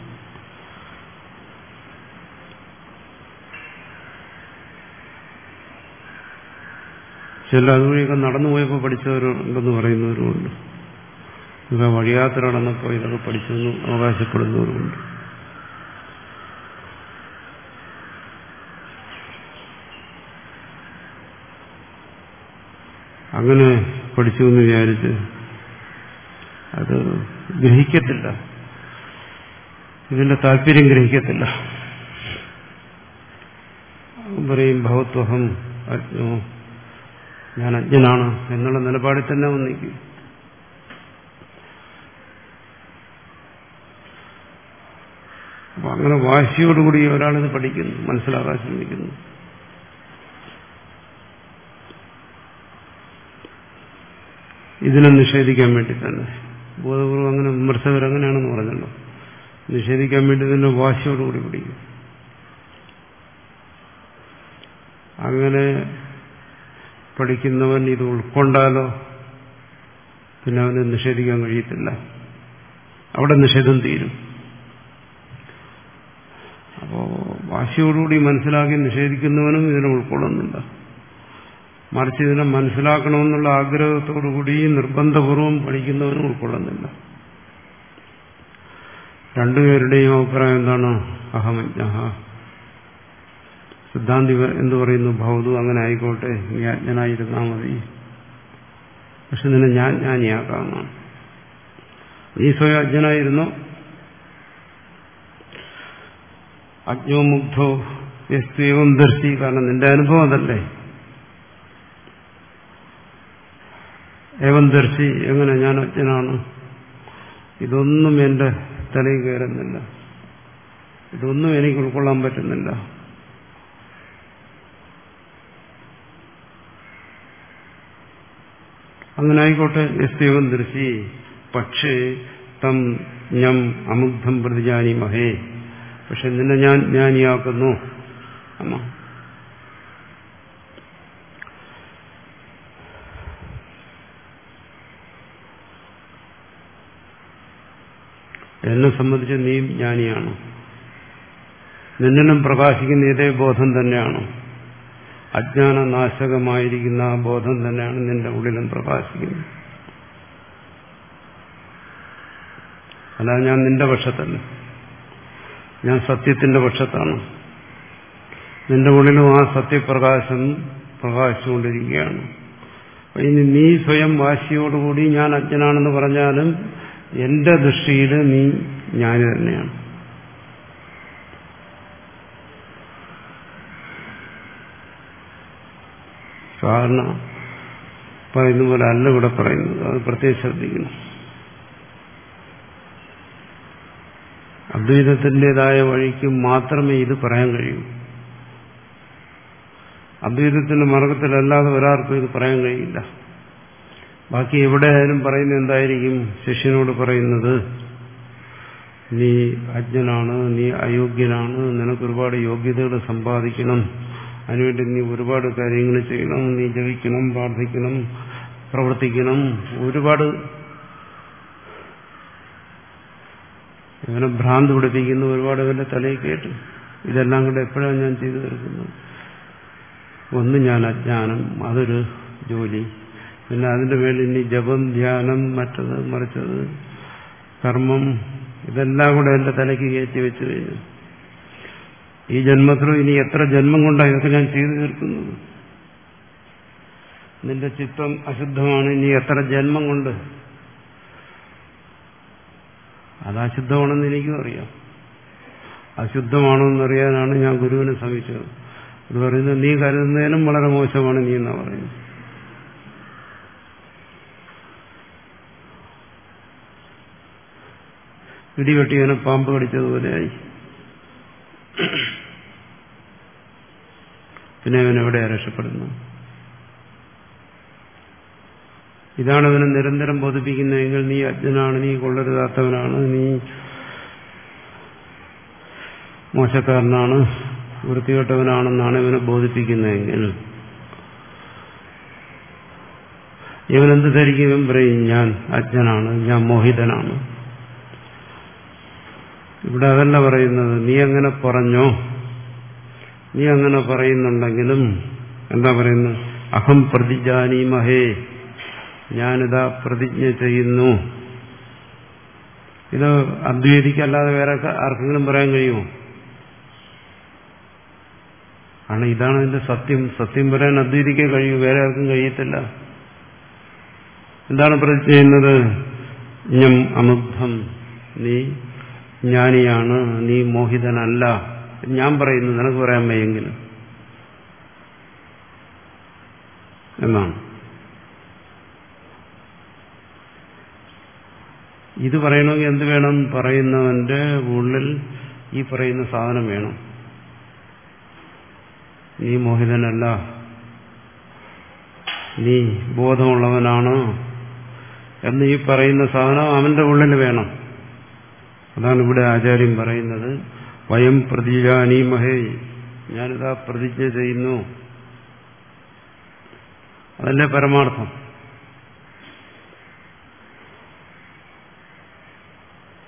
ചില അതുവഴിയൊക്കെ നടന്നുപോയപ്പോൾ പഠിച്ചവരുണ്ടെന്ന് പറയുന്നവരുമുണ്ട്. ഇതൊക്കെ വഴിയാത്ര നടന്നപ്പോൾ ഇതൊക്കെ പഠിച്ചെന്ന് അവകാശപ്പെടുന്നവരുമുണ്ട്. അങ്ങനെ പഠിച്ചു എന്ന് വിചാരിച്ച് അത് ഗ്രഹിക്കത്തില്ല. ഇതിന്റെ താല്പര്യം ഗ്രഹിക്കത്തില്ല. പറയും ഭവത്വഹം അജ്ഞോ, ഞാൻ അജ്ഞനാണ് എന്നുള്ള നിലപാടിൽ തന്നെ വന്നിരിക്കും. അപ്പൊ അങ്ങനെ വാശിയോടുകൂടി ഒരാളിത് പഠിക്കുന്നു, മനസ്സിലാക്കാൻ ശ്രമിക്കുന്നു. ഇതിനെ നിഷേധിക്കാൻ വേണ്ടി തന്നെ ബോധപൂർവ്വം അങ്ങനെ വിമർശകർ അങ്ങനെയാണെന്ന് പറഞ്ഞല്ലോ. നിഷേധിക്കാൻ വേണ്ടി തന്നെ വാശിയോടുകൂടി പഠിക്കും. അങ്ങനെ പഠിക്കുന്നവൻ ഇത് ഉൾക്കൊണ്ടാലോ പിന്നെ അവന് നിഷേധിക്കാൻ കഴിയത്തില്ല. അവിടെ നിഷേധം തീരും. അപ്പോ വാശിയോടുകൂടി മനസ്സിലാക്കി നിഷേധിക്കുന്നവനും ഇതിനെ ഉൾക്കൊള്ളുന്നില്ല. മറിച്ച് ഇതിനെ മനസ്സിലാക്കണമെന്നുള്ള ആഗ്രഹത്തോടുകൂടി നിർബന്ധപൂർവം പഠിക്കുന്നവനും ഉൾക്കൊള്ളുന്നില്ല. രണ്ടുപേരുടെയും അഭിപ്രായം എന്താണ്? അഹമജ്ഞ. സിദ്ധാന്തി എന്തു പറയുന്നു? ഭൗതു അങ്ങനെ ആയിക്കോട്ടെ, നീ അജ്ഞനായിരുന്നാൽ മതി, പക്ഷെ നിന്നെ ഞാൻ ജ്ഞാനിയാക്കാമെന്നാണ്. നീ സ്വയം അജ്ഞനായിരുന്നോ? അജ്ഞോ മുഗ്ധോ യസ്ത്വേവം ദർശി. കാരണം നിന്റെ അനുഭവം അതല്ലേ. ഏവം ദർശി എങ്ങനെ ഞാൻ അജ്ഞനാണ്? ഇതൊന്നും എന്റെ തലയിൽ കയറുന്നില്ല, ഇതൊന്നും എനിക്ക് ഉൾക്കൊള്ളാൻ പറ്റുന്നില്ല. അങ്ങനെ ആയിക്കോട്ടെ, യസ്തേവം ദർശി, പക്ഷേ തം ഞം അമുഗ്ധം പ്രതിജാനി മഹേ, പക്ഷെ നിന്നെ ഞാൻ ജ്ഞാനിയാക്കുന്നു. അമ്മ എന്നെ സംബന്ധിച്ച് നീ ജ്ഞാനിയാണ്, നിന്നിലും പ്രകാശിക്കുന്ന ഇതേ ബോധം തന്നെയാണ്. അജ്ഞാനനാശകമായിരിക്കുന്ന ആ ബോധം തന്നെയാണ് നിന്റെ ഉള്ളിലും പ്രകാശിക്കുന്നത്. അല്ല, ഞാൻ നിന്റെ പക്ഷത്തല്ല, ഞാൻ സത്യത്തിന്റെ പക്ഷത്താണ്. നിന്റെ ഉള്ളിലും ആ സത്യപ്രകാശം പ്രകാശിച്ചുകൊണ്ടിരിക്കുകയാണ്. ഇനി നീ സ്വയം വാശിയോടുകൂടി ഞാൻ അജ്ഞനാണെന്ന് പറഞ്ഞാലും എന്റെ ദൃഷ്ടിയിൽ നീ ജ്ഞാനി തന്നെയാണ്. സാധാരണ പറയുന്ന പോലെ അല്ല ഇവിടെ പറയുന്നത്, അത് പ്രത്യേകം ശ്രദ്ധിക്കണം. അദ്വൈതത്തിൻ്റെതായ വഴിക്ക് മാത്രമേ ഇത് പറയാൻ കഴിയൂ. അദ്വൈതത്തിന്റെ മാർഗത്തിലല്ലാതെ ഒരാൾക്കും ഇത് പറയാൻ കഴിയില്ല. ബാക്കി എവിടെയായാലും പറയുന്നത് എന്തായിരിക്കും? ശിഷ്യനോട് പറയുന്നത് നീ അജ്ഞനാണ്, നീ അയോഗ്യനാണ്, നിനക്ക് ഒരുപാട് യോഗ്യതകൾ സമ്പാദിക്കണം, അതിനുവേണ്ടി നീ ഒരുപാട് കാര്യങ്ങൾ ചെയ്യണം, നീ ജപിക്കണം, പ്രാർത്ഥിക്കണം, പ്രവർത്തിക്കണം, ഒരുപാട് ഇങ്ങനെ ഭ്രാന്ത് പിടിപ്പിക്കുന്ന ഒരുപാട് ഇവന്റെ തലയിൽ കേട്ട് ഇതെല്ലാം കൂടെ എപ്പോഴാണ് ഞാൻ ചെയ്തു തീർക്കുന്നത്? ഒന്ന് ഞാൻ അജ്ഞാനം, അതൊരു ജോലി, പിന്നെ അതിന്റെ മേലിൽ ഇനി ജപം, ധ്യാനം, മറ്റത് മറിച്ചത്, കർമ്മം, ഇതെല്ലാം കൂടെ എന്റെ തലയ്ക്ക് കയറ്റി വെച്ചു കഴിഞ്ഞു. ഈ ജന്മത്തിലും ഇനി എത്ര ജന്മം കൊണ്ടാണ് ഇതൊക്കെ ഞാൻ ചെയ്തു തീർക്കുന്നത്? നിന്റെ ചിത്തം അശുദ്ധമാണ്, ഇനി എത്ര ജന്മം കൊണ്ട് അത് അശുദ്ധമാണെന്ന് എനിക്കും അറിയാം. അശുദ്ധമാണോ എന്നറിയാനാണ് ഞാൻ ഗുരുവിനെ സമീപിച്ചത്. അത് പറയുന്നത് നീ കരുതുന്നതിനും വളരെ മോശമാണ് നീ എന്നാ പറയുന്നത്. ഇടിവെട്ടിയവനെ പാമ്പ് കടിച്ചതുപോലെയായി. പിന്നെ അവൻ എവിടെയാ രക്ഷപ്പെടുന്നത്? ഇതാണ് അവനെ നിരന്തരം ബോധിപ്പിക്കുന്നതെങ്കിൽ നീ അജ്ഞനാണ്, നീ കൊള്ളരുതാത്തവനാണ്, നീ മോശക്കാരനാണ്, വൃത്തികെട്ടവനാണെന്നാണ് ഇവനെ ബോധിപ്പിക്കുന്നതെങ്കിൽ ഇവനെന്ത് ധരിക്കും? ഇവൻ പറയും ഞാൻ അജ്ഞനാണ്, ഞാൻ മോഹിതനാണ്. ഇവിടെ അതല്ല പറയുന്നത്. നീ അങ്ങനെ പറഞ്ഞോ, നീ അങ്ങനെ പറയുന്നുണ്ടെങ്കിലും എന്താ പറയുന്നത്? അഹം പ്രതിജാനി മഹേ, ഞാനിതാ പ്രതിജ്ഞ ചെയ്യുന്നു. ഇത് അദ്വൈതിക്കല്ലാതെ വേറെ ആർക്കെങ്കിലും പറയാൻ കഴിയുമോ? ആണ് ഇതാണ് അതിന്റെ സത്യം. സത്യം പറയാൻ അദ്വൈതിക്കേ കഴിയൂ, വേറെ ആർക്കും കഴിയത്തില്ല. എന്താണ് പ്രതിജ്ഞ ചെയ്യുന്നത്? ഞം അമുഗ്ധം, നീ ജ്ഞാനിയാണ്, നീ മോഹിതനല്ല. ഞാൻ പറയുന്നു, നിനക്ക് പറയാൻ വയ്യെങ്കിൽ എന്നാണ്. ഇത് പറയണമെങ്കിൽ എന്ത് വേണം? പറയുന്നവന്റെ ഉള്ളിൽ ഈ പറയുന്ന സാധനം വേണം. നീ മോഹിതനല്ല, നീ ബോധമുള്ളവനാണ് എന്ന് ഈ പറയുന്ന സാധനം അവന്റെ ഉള്ളിൽ വേണം. അതാണ് ഇവിടെ ആചാര്യൻ പറയുന്നത്. വയം പ്രതിജാനീമഹേ, ഞാനിതാ പ്രതിജ്ഞ ചെയ്യുന്നു. അതല്ലേ പരമാർത്ഥം.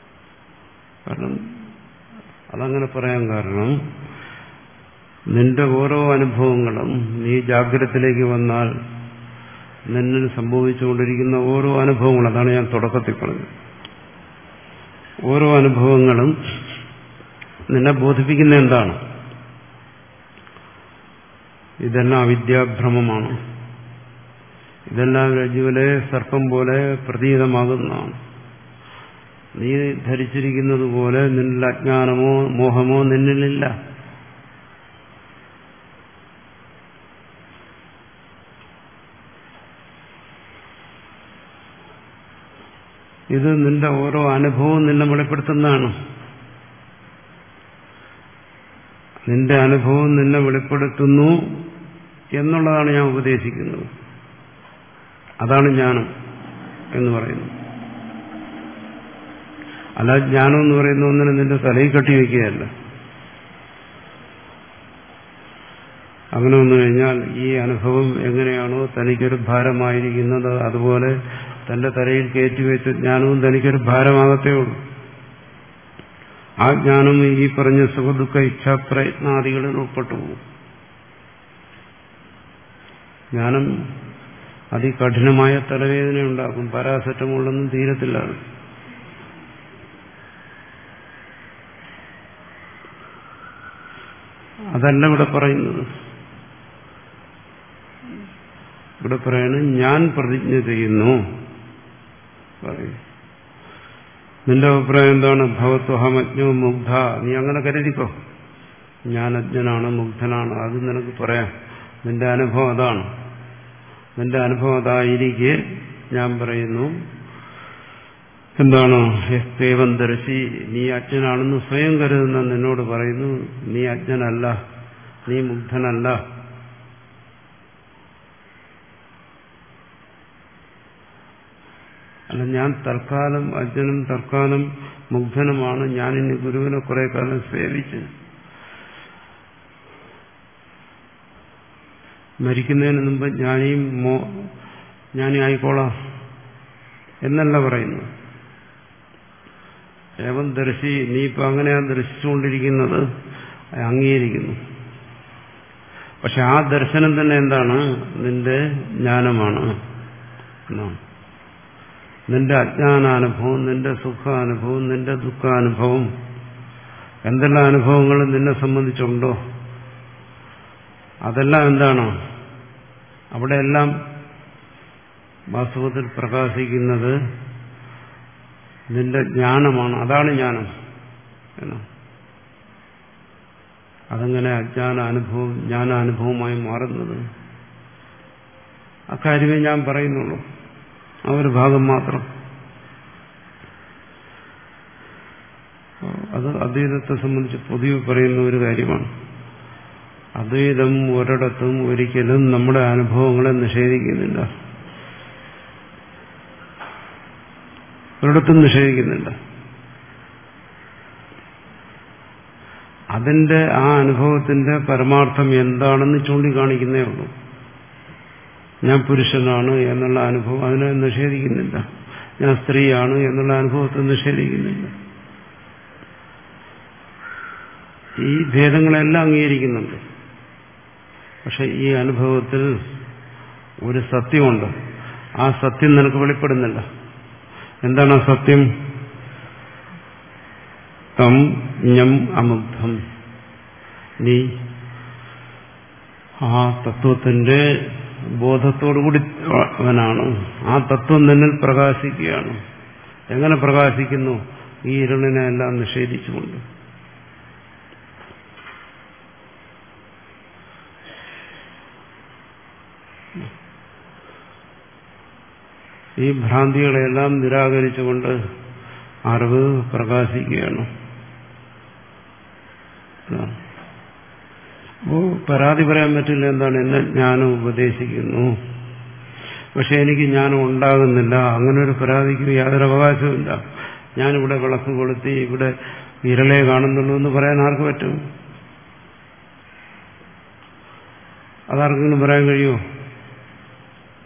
കാരണം അതങ്ങനെ പറയാൻ കാരണം നിന്റെ ഓരോ അനുഭവങ്ങളും നീ ജാഗ്രതത്തിലേക്ക് വന്നാൽ നിന്നിൽ സംഭവിച്ചുകൊണ്ടിരിക്കുന്ന ഓരോ അനുഭവങ്ങളും, അതാണ് ഞാൻ തുടക്കത്തിൽ പറഞ്ഞത്, ഓരോ അനുഭവങ്ങളും നിന്നെ ബോധിപ്പിക്കുന്ന എന്താണ്? ഇതെല്ലാം അവിദ്യാഭ്രമമാണ്, ഇതെല്ലാം രജ്ജുവിലെ സർപ്പം പോലെ പ്രതീതമാകുന്നതാണ്. നീ ധരിച്ചിരിക്കുന്നത് പോലെ നിന്നിൽ അജ്ഞാനമോ മോഹമോ നിന്നിലില്ല. ഇത് നിന്റെ ഓരോ അനുഭവവും നിന്നെ വെളിപ്പെടുത്തുന്നതാണ്. നിന്റെ അനുഭവം നിന്നെ വെളിപ്പെടുത്തുന്നു എന്നുള്ളതാണ് ഞാൻ ഉപദേശിക്കുന്നത്. അതാണ് ജ്ഞാനം എന്ന് പറയുന്നത്. അല്ല, ജ്ഞാനം എന്ന് പറയുന്ന ഒന്നിനെ നിന്റെ തലയിൽ കെട്ടിവെക്കുകയല്ല. അങ്ങനെ വന്നു കഴിഞ്ഞാൽ ഈ അനുഭവം എങ്ങനെയാണോ തനിക്കൊരു ഭാരമായിരിക്കുന്നത് അതുപോലെ തന്റെ തലയിൽ കയറ്റിവെച്ച ജ്ഞാനവും തനിക്കൊരു ഭാരമാകത്തേ ഉള്ളൂ. ആ ജ്ഞാനം ഈ പറഞ്ഞ സുഖദുഃഖ ഇച്ഛാപ്രയത്നാദികളിൽ ഉൾപ്പെട്ടു പോകും. ജ്ഞാനം അതികഠിനമായ തലവേദന ഉണ്ടാക്കും. പാരാസെറ്റമോളൊന്നും തീരത്തില്ല. അതല്ല ഇവിടെ പറയുന്നത്. ഇവിടെ പറയുന്നത് ഞാൻ പ്രതിജ്ഞ ചെയ്യുന്നു പറയും. നിന്റെ അഭിപ്രായം എന്താണ്? ഭവത്വഹമജ്ഞോ മുഗ്ധ. നീ അങ്ങനെ കരുതിക്കോ, ഞാൻ അജ്ഞനാണ്, മുഗ്ധനാണ്, അത് നിനക്ക് പറയാം. നിന്റെ അനുഭവം അതാണ്. നിന്റെ അനുഭവം അതായിരിക്കെ ഞാൻ പറയുന്നു എന്താണ്? യേവം ദർശി, നീ അജ്ഞനാണെന്ന് സ്വയം കരുതുന്ന നിന്നോട് പറയുന്നു, നീ അജ്ഞനല്ല, നീ മുഗ്ധനല്ല. അല്ല, ഞാൻ തൽക്കാലം അജ്ഞനും തൽക്കാലം മുഗ്ധനുമാണ്. ഞാനിനി ഗുരുവിനെ കുറെ കാലം സേവിച്ച് മരിക്കുന്നതിന് മുമ്പ് ജ്ഞാനിയും മോ ജ്ഞാനി ആയിക്കോളാം എന്നല്ല പറയുന്നു. ഏവം ദർശി, നീ ഇപ്പൊ അങ്ങനെയാണ് ദർശിച്ചുകൊണ്ടിരിക്കുന്നത്, അംഗീകരിക്കുന്നു. പക്ഷെ ആ ദർശനം തന്നെ എന്താണ്? നിന്റെ ജ്ഞാനമാണ് എന്നാണ്. നിന്റെ അജ്ഞാനാനുഭവം, നിന്റെ സുഖാനുഭവം, നിന്റെ ദുഃഖാനുഭവം, എന്തെല്ലാം അനുഭവങ്ങളും നിന്നെ സംബന്ധിച്ചുണ്ടോ അതെല്ലാം എന്താണ്? അവിടെയെല്ലാം വാസ്തവത്തിൽ പ്രകാശിക്കുന്നത് നിന്റെ ജ്ഞാനമാണ്. അതാണ് ജ്ഞാനം എന്നാണ്. അതങ്ങനെ അജ്ഞാന അനുഭവം ജ്ഞാനാനുഭവമായി മാറുന്നത് അക്കാര്യമേ ഞാൻ പറയുന്നുള്ളൂ. ആ ഒരു ഭാഗം മാത്രം. അത് അദ്വൈതത്തെ സംബന്ധിച്ച് പൊതുവെ പറയുന്ന ഒരു കാര്യമാണ്. അദ്വൈതം ഒരിടത്തും ഒരിക്കലും നമ്മുടെ അനുഭവങ്ങളെ നിഷേധിക്കുന്നില്ല, ഒരിടത്തും നിഷേധിക്കുന്നില്ല. അതിന്റെ ആ അനുഭവത്തിന്റെ പരമാർത്ഥം എന്താണെന്ന് ചൂണ്ടിക്കാണിക്കുന്നേ ഉള്ളൂ. ഞാൻ പുരുഷനാണ് എന്നുള്ള അനുഭവം അതിനെ നിഷേധിക്കുന്നില്ല. ഞാൻ സ്ത്രീയാണ് എന്നുള്ള അനുഭവത്തെ നിഷേധിക്കുന്നില്ല. ഈ ഭേദങ്ങളെല്ലാം അംഗീകരിക്കുന്നുണ്ട്. പക്ഷെ ഈ അനുഭവത്തിൽ ഒരു സത്യമുണ്ട്. ആ സത്യം നിനക്ക് വെളിപ്പെടുന്നില്ല. എന്താണ് ആ സത്യം? തം ജ്ഞം അമുഗ്ധം. നീ ആ തത്വത്തിന്റെ ബോധത്തോടുകൂടി അവനാണ്. ആ തത്വം നിന്നിൽ പ്രകാശിക്കുകയാണ്. എങ്ങനെ പ്രകാശിക്കുന്നു? ഈ ഇരുളിനെ എല്ലാം നിഷേധിച്ചുകൊണ്ട്. ഈ ഭ്രാന്തികളെല്ലാം നിരാകരിച്ചുകൊണ്ട് അറിവ് പ്രകാശിക്കുകയാണ്. അപ്പോ പരാതി പറയാൻ പറ്റില്ല. എന്താണ്? എന്നെ ജ്ഞാനം ഉപദേശിക്കുന്നു, പക്ഷെ എനിക്ക് ജ്ഞാനം ഉണ്ടാകുന്നില്ല. അങ്ങനെ ഒരു പരാതിക്ക് യാതൊരു അവകാശവുമില്ല. ഞാനിവിടെ വിളക്ക് കൊളുത്തി ഇവിടെ വിരളെ കാണുന്നുള്ളൂ എന്ന് പറയാൻ ആർക്ക് പറ്റും? അതാർക്കെങ്കിലും പറയാൻ കഴിയുമോ?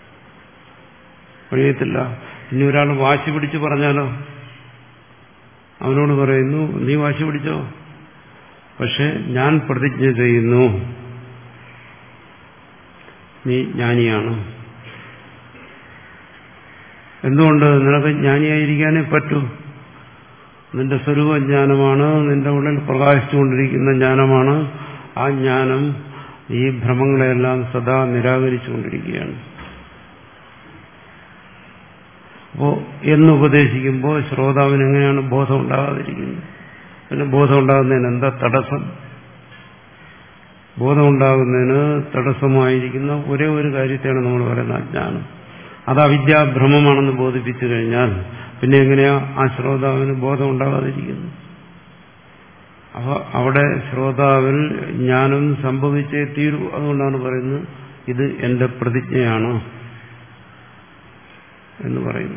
കഴിയത്തില്ല. ഇനി ഒരാൾ വാശി പിടിച്ച് പറഞ്ഞാലോ? അവനോട് പറയുന്നു, നീ വാശി പിടിച്ചോ, പക്ഷെ ഞാൻ പ്രതിജ്ഞ ചെയ്യുന്നു നീ ജ്ഞാനിയാണ്. എന്തുകൊണ്ട്? നിനക്ക് ജ്ഞാനിയായിരിക്കാനേ പറ്റൂ. നിന്റെ സ്വരൂപജ്ഞാനമാണ്, നിന്റെ ഉള്ളിൽ പ്രകാശിച്ചുകൊണ്ടിരിക്കുന്ന ജ്ഞാനമാണ്. ആ ജ്ഞാനം ഈ ഭ്രമങ്ങളെല്ലാം സദാ നിരാകരിച്ചുകൊണ്ടിരിക്കുകയാണ്. അപ്പോ എന്നുപദേശിക്കുമ്പോൾ ശ്രോതാവിന് എങ്ങനെയാണ് ബോധം ഉണ്ടാകാതിരിക്കുന്നത്? പിന്നെ ബോധം ഉണ്ടാകുന്നതിന് എന്താ തടസ്സം? ബോധമുണ്ടാകുന്നതിന് തടസ്സമായിരിക്കുന്ന ഒരേ ഒരു കാര്യത്തെയാണ് നമ്മൾ പറയുന്ന അജ്ഞാനം. അത് അവിദ്യാഭ്രമമാണെന്ന് ബോധിപ്പിച്ചു കഴിഞ്ഞാൽ പിന്നെ എങ്ങനെയാ ആ ശ്രോതാവിന് ബോധം ഉണ്ടാകാതിരിക്കുന്നത്? അപ്പൊ അവിടെ ശ്രോതാവിൽ ജ്ഞാനം സംഭവിച്ചേ തീരൂ. അതുകൊണ്ടാണ് പറയുന്നത് ഇത് എന്റെ പ്രതിജ്ഞയാണ് എന്ന് പറയുന്നു.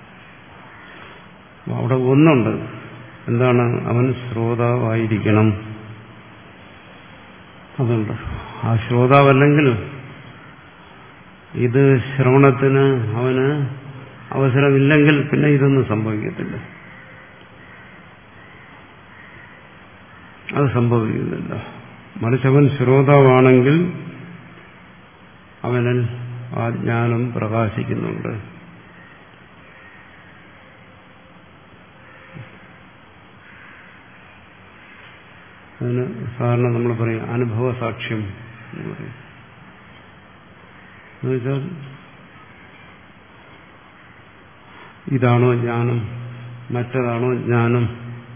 അവിടെ ഒന്നുണ്ട്, എന്താണ്? അവൻ ശ്രോതാവായിരിക്കണം. അതുണ്ട്. ആ ശ്രോതാവല്ലെങ്കിൽ ഇത് ശ്രവണത്തിന് അവന് അവസരമില്ലെങ്കിൽ പിന്നെ ഇതൊന്നും സംഭവിക്കത്തില്ല. അത് സംഭവിക്കുന്നില്ല. മറിച്ച് അവൻ ശ്രോതാവാണെങ്കിൽ അവനിൽ ആ ജ്ഞാനം പ്രകാശിക്കുന്നുണ്ട്. അതിന് സാധാരണ നമ്മൾ പറയും അനുഭവ സാക്ഷ്യം എന്ന് പറയും. എന്നുവെച്ചാൽ ഇതാണോ ജ്ഞാനം, മറ്റതാണോ ജ്ഞാനം,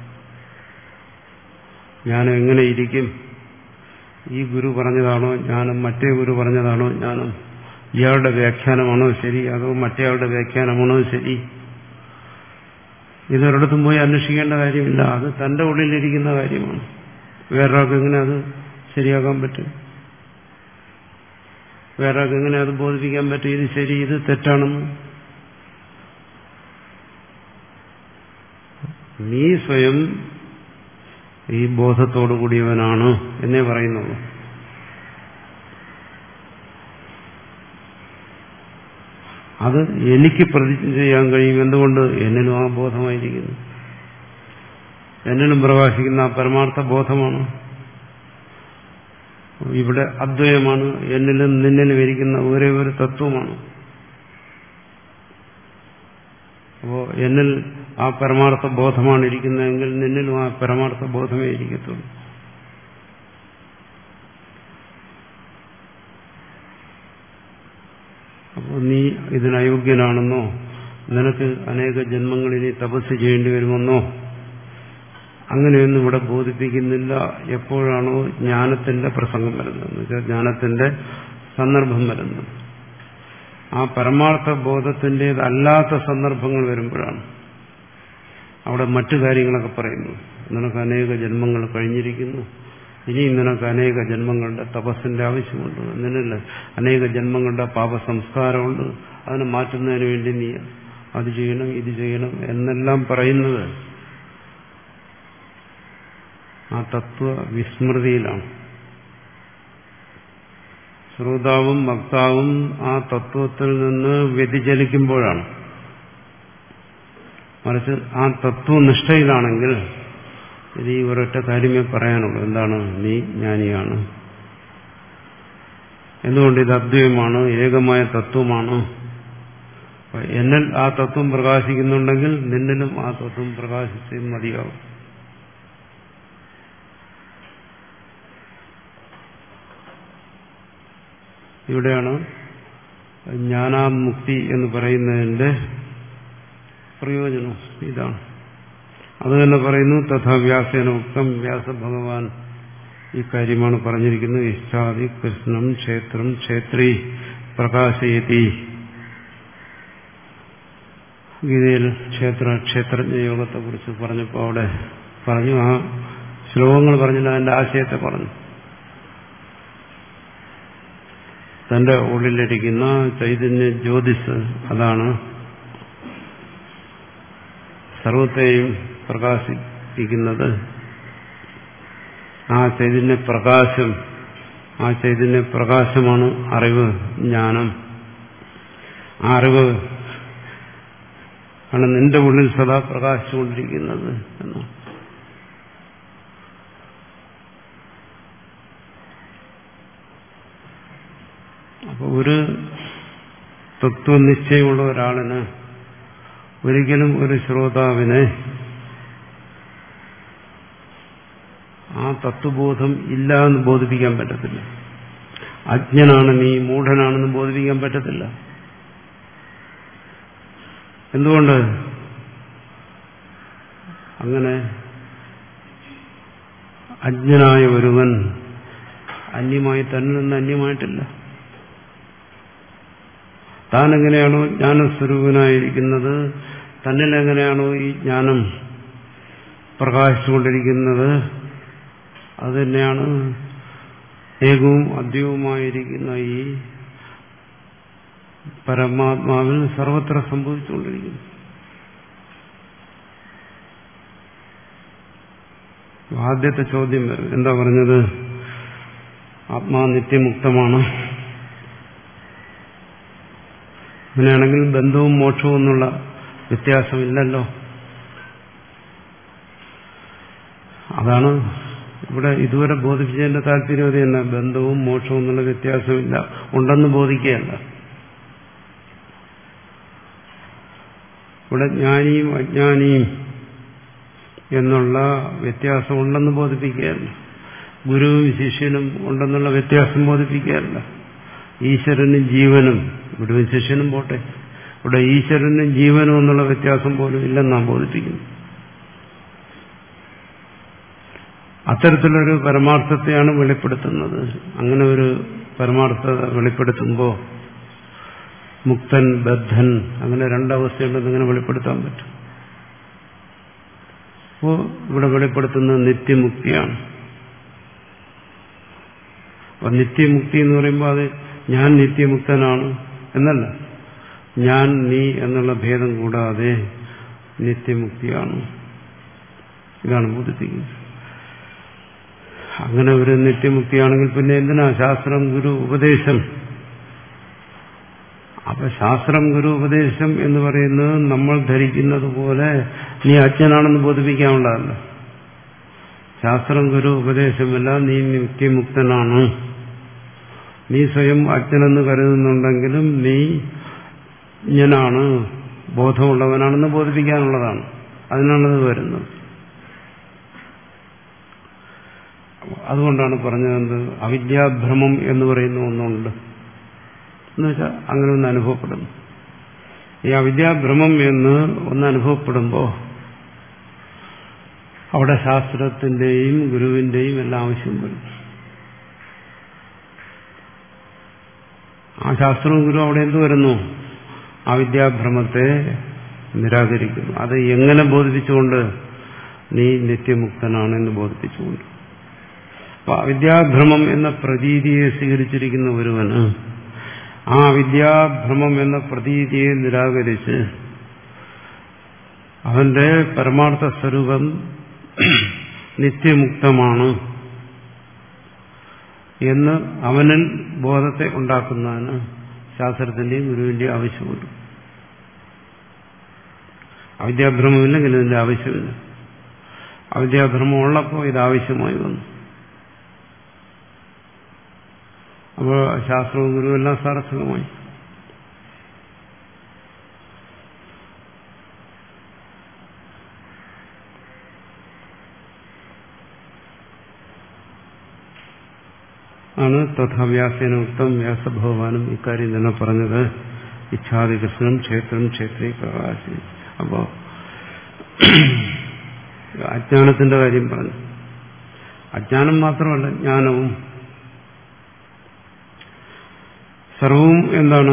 ജ്ഞാനം എങ്ങനെ ഇരിക്കും? ഈ ഗുരു പറഞ്ഞതാണോ ജ്ഞാനം, മറ്റേ ഗുരു പറഞ്ഞതാണോ ജ്ഞാനം, ഇയാളുടെ വ്യാഖ്യാനമാണോ ശരി, അതോ മറ്റേയാളുടെ വ്യാഖ്യാനമാണോ ശരി? ഇതൊരിടത്തും പോയി അന്വേഷിക്കേണ്ട കാര്യമില്ല. അത് തന്റെ ഉള്ളിലിരിക്കുന്ന കാര്യമാണ്. വേറൊരാൾക്ക് എങ്ങനെ അത് ശരിയാക്കാൻ പറ്റും? വേറൊരാൾക്ക് എങ്ങനെ അത് ബോധിപ്പിക്കാൻ പറ്റും ഇത് ശരി ഇത് തെറ്റാണെന്ന്? നീ സ്വയം ഈ ബോധത്തോടു കൂടിയവനാണ് എന്നേ പറയുന്നുള്ളൂ. അത് എനിക്ക് പ്രതിജ്ഞ ചെയ്യാൻ കഴിയും. എന്തുകൊണ്ട്? എന്നിലും ആ ബോധമായിരിക്കുന്നു. എന്നിലും പ്രകാശിക്കുന്ന ആ പരമാർത്ഥ ബോധമാണ്. ഇവിടെ അദ്വയമാണ്. എന്നിലും നിന്നിലും ഇരിക്കുന്ന ഒരേ ഒരു തത്വമാണ്. അപ്പോ എന്നിൽ ആ പരമാർത്ഥ ബോധമാണ് ഇരിക്കുന്നതെങ്കിൽ നിന്നിലും ആ പരമാർത്ഥ ബോധമേ ഇരിക്കത്തുള്ളൂ. അപ്പോൾ നീ ഇതിനയോഗ്യനാണെന്നോ, നിനക്ക് അനേക ജന്മങ്ങളിൽ നീ തപസ് ചെയ്യേണ്ടി വരുമെന്നോ അങ്ങനെയൊന്നും ഇവിടെ ബോധിപ്പിക്കുന്നില്ല. എപ്പോഴാണോ ജ്ഞാനത്തിന്റെ പ്രസംഗം വരുന്നത്, എന്ന് വെച്ചാൽ ജ്ഞാനത്തിന്റെ സന്ദർഭം വരുന്നത്, ആ പരമാർത്ഥ ബോധത്തിൻ്റെതല്ലാത്ത സന്ദർഭങ്ങൾ വരുമ്പോഴാണ് അവിടെ മറ്റു കാര്യങ്ങളൊക്കെ പറയുന്നു. നിനക്ക് അനേക ജന്മങ്ങൾ കഴിഞ്ഞിരിക്കുന്നു, ഇനിയും നിനക്ക് അനേക ജന്മങ്ങളുടെ തപസ്സിന്റെ ആവശ്യമുണ്ട്, നിന്നിൽ അനേക ജന്മങ്ങളുടെ പാപസംസ്കാരമുണ്ട്, അതിനെ മാറ്റുന്നതിന് വേണ്ടി നീ അത് ചെയ്യണം ഇത് ചെയ്യണം എന്നെല്ലാം പറയുന്നത് ആ തത്വ വിസ്മൃതിയിലാണ്. ശ്രോതാവും വക്താവും ആ തത്വത്തിൽ നിന്ന് വ്യതിചലിക്കുമ്പോഴാണ്. മറിച്ച് ആ തത്വനിഷ്ഠയിലാണെങ്കിൽ ഇത് ഈ ഒരൊറ്റ കാര്യമേ പറയാനുള്ളൂ. എന്താണ്? നീ ജ്ഞാനിയാണ്. എന്തുകൊണ്ട്? ഇത് അദ്വൈതമാണ്, ഏകമായ തത്വമാണ്. എന്നിൽ ആ തത്വം പ്രകാശിക്കുന്നുണ്ടെങ്കിൽ നിന്നിലും ആ തത്വം പ്രകാശിച്ചേ മതിയാവും. ഇവിടെയാണ് ജ്ഞാനാമുക്തി എന്ന് പറയുന്നതിന്റെ പ്രയോജനം. ഇതാണ്. അത് തന്നെ പറയുന്നു. തഥാ വ്യാസേന ഉക്തം, വ്യാസഭഗവാൻ ഈ കാര്യമാണ് പറഞ്ഞിരിക്കുന്നത്. ഇഷ്ടാദി കൃഷ്ണം ക്ഷേത്രം ക്ഷേത്രീ പ്രകാശയതി. ഗീതയിൽ ക്ഷേത്ര ക്ഷേത്രജ്ഞ യോഗത്തെ കുറിച്ച് പറഞ്ഞപ്പോൾ അവിടെ പറഞ്ഞു, ആ ശ്ലോകങ്ങൾ പറഞ്ഞില്ല, അതിന്റെ ആശയത്തെ പറഞ്ഞു. തന്റെ ഉള്ളിലിരിക്കുന്ന ചൈതന്യ ജ്യോതിസ്, അതാണ് സർവത്തെയും പ്രകാശിപ്പിക്കുന്നത്. ആ ചൈതന്യ പ്രകാശം ആ ചൈതന്യ പ്രകാശമാണ് അറിവ്, ജ്ഞാനം. ആ അറിവ് ആണ് നിന്റെ ഉള്ളിൽ സദാ പ്രകാശിച്ചുകൊണ്ടിരിക്കുന്നത് എന്ന്. അപ്പൊ ഒരു തത്വനിശ്ചയമുള്ള ഒരാളിന് ഒരിക്കലും ഒരു ശ്രോതാവിനെ ആ തത്വബോധം ഇല്ല എന്ന് ബോധിപ്പിക്കാൻ പറ്റത്തില്ല. അജ്ഞനാണ് നീ, മൂഢനാണെന്ന് ബോധിപ്പിക്കാൻ പറ്റത്തില്ല. എന്തുകൊണ്ട്? അങ്ങനെ അജ്ഞനായ ഒരുവൻ അന്യമായി തന്നിൽ നിന്ന് അന്യമായിട്ടില്ല. താൻ എങ്ങനെയാണോ ജ്ഞാനസ്വരൂപനായിരിക്കുന്നത്, തന്നിൽ എങ്ങനെയാണോ ഈ ജ്ഞാനം പ്രകാശിച്ചുകൊണ്ടിരിക്കുന്നത്, അത് തന്നെയാണ് ഏകവും അദ്വൈതവുമായിരിക്കുന്ന ഈ പരമാത്മാവിൽ സർവത്ര സംഭവിച്ചുകൊണ്ടിരിക്കുന്നു. ആദ്യത്തെ ചോദ്യം എന്താ പറഞ്ഞത്? ആത്മാ നിത്യമുക്തമാണ്. അങ്ങനെയാണെങ്കിൽ ബന്ധവും മോക്ഷവും എന്നുള്ള വ്യത്യാസമില്ലല്ലോ. അതാണ് ഇവിടെ ഇതുവരെ ബോധിപ്പിച്ചതിന്റെ താല്പര്യം അത് തന്നെ. ബന്ധവും മോക്ഷവും എന്നുള്ള വ്യത്യാസമില്ല, ഉണ്ടെന്ന് ബോധിക്കുകയല്ല. ഇവിടെ ജ്ഞാനിയും അജ്ഞാനിയും എന്നുള്ള വ്യത്യാസം ഉണ്ടെന്ന് ബോധിപ്പിക്കുകയല്ല. ഗുരുവും ശിഷ്യനും ഉണ്ടെന്നുള്ള വ്യത്യാസം ബോധിപ്പിക്കുകയല്ല. ഈശ്വരനും ജീവനും, ഗുരുവും ശിഷ്യനും പോട്ടെ, ഇവിടെ ഈശ്വരനും ജീവനും എന്നുള്ള വ്യത്യാസം പോലും ഇല്ലെന്നാണ് ബോധിപ്പിക്കുന്നത്. അത്തരത്തിലൊരു പരമാർത്ഥത്തെയാണ് വെളിപ്പെടുത്തുന്നത്. അങ്ങനെ ഒരു പരമാർത്ഥത വെളിപ്പെടുത്തുമ്പോൾ മുക്തൻ, ബദ്ധൻ, അങ്ങനെ രണ്ടവസ്ഥയുണ്ടെന്ന് ഇങ്ങനെ വെളിപ്പെടുത്താൻ പറ്റും. അപ്പോൾ ഇവിടെ വെളിപ്പെടുത്തുന്നത് നിത്യമുക്തിയാണ്. അപ്പൊ നിത്യമുക്തി എന്ന് പറയുമ്പോൾ അത് ഞാൻ നിത്യമുക്തനാണ് എന്നല്ല, ഞാൻ നീ എന്നുള്ള ഭേദം കൂടാതെ നിത്യമുക്തിയാണ്. ഇതാണ് ബോധിപ്പിക്കുന്നത്. അങ്ങനെ ഒരു നിത്യമുക്തിയാണെങ്കിൽ പിന്നെ എന്തിനാ ശാസ്ത്രം, ഗുരു, ഉപദേശം? അപ്പൊ ശാസ്ത്രം, ഗുരു, ഉപദേശം എന്ന് പറയുന്നത് നമ്മൾ ധരിക്കുന്നത് പോലെ നീ അജ്ഞനാണെന്ന് ബോധിപ്പിക്കാനുള്ളതല്ല. ശാസ്ത്രം, ഗുരു, ഉപദേശമെല്ലാം നീ നിത്യമുക്തനാണ്, നീ സ്വയം അജ്ഞനെന്ന് കരുതുന്നുണ്ടെങ്കിലും നീ ജ്ഞനാണ്, ബോധമുള്ളവനാണെന്ന് ബോധിപ്പിക്കാനുള്ളതാണ്. അതിനാണത് വരുന്നത്. അതുകൊണ്ടാണ് പറഞ്ഞത് അവിദ്യാഭ്രമം എന്ന് പറയുന്ന ഒന്നുണ്ട്. എന്നുവെച്ചാൽ അങ്ങനെ ഒന്ന് അനുഭവപ്പെടുന്നു. ഈ അവിദ്യാഭ്രമം എന്ന് ഒന്ന് അനുഭവപ്പെടുമ്പോൾ അവിടെ ശാസ്ത്രത്തിന്റെയും ഗുരുവിന്റെയും എല്ലാം ആവശ്യം വരും. ആ ശാസ്ത്രവും ഗുരു അവിടെ എന്ത് വരുന്നു? ആ വിദ്യാഭ്രമത്തെ നിരാകരിക്കുന്നു. അത് എങ്ങനെ ബോധിപ്പിച്ചുകൊണ്ട്? നീ നിത്യമുക്തനാണെന്ന് ബോധിപ്പിച്ചുകൊണ്ട്. അപ്പൊ അവിദ്യാഭ്രമം എന്ന പ്രതീതിയെ സ്വീകരിച്ചിരിക്കുന്ന ഒരുവന് ആ വിദ്യാഭ്രമം എന്ന പ്രതീതിയെ നിരാകരിച്ച് അവന്റെ പരമാർത്ഥ സ്വരൂപം നിത്യമുക്തമാണ് എന്ന് അവനിൽ ബോധത്തെ ഉണ്ടാക്കുന്നതിന് ശാസ്ത്രത്തിന്റെയും ഗുരുവിന്റെയും ആവശ്യമുണ്ട്. അവിദ്യാഭ്രമമില്ലെങ്കിൽ ഇതിന്റെ ആവശ്യമില്ല. അവിദ്യാഭ്രമം ഉള്ളപ്പോൾ ഇത് ആവശ്യമായി വന്നു. അപ്പോൾ ശാസ്ത്രവും ഗുരുവും എല്ലാം സാർത്ഥകമായി. ആണ് തഥാവ്യാസേന ഉക്തം. വ്യാസഭഗവാനും ഇക്കാര്യം തന്നെ പറഞ്ഞത്. ഇച്ഛാദി കൃഷ്ണൻ ക്ഷേത്രം ക്ഷേത്രീ പ്രകാശി. അപ്പോ അജ്ഞാനത്തിന്റെ കാര്യം പറഞ്ഞു. അജ്ഞാനം മാത്രമല്ല, ജ്ഞാനവും സർവവും എന്താണ്?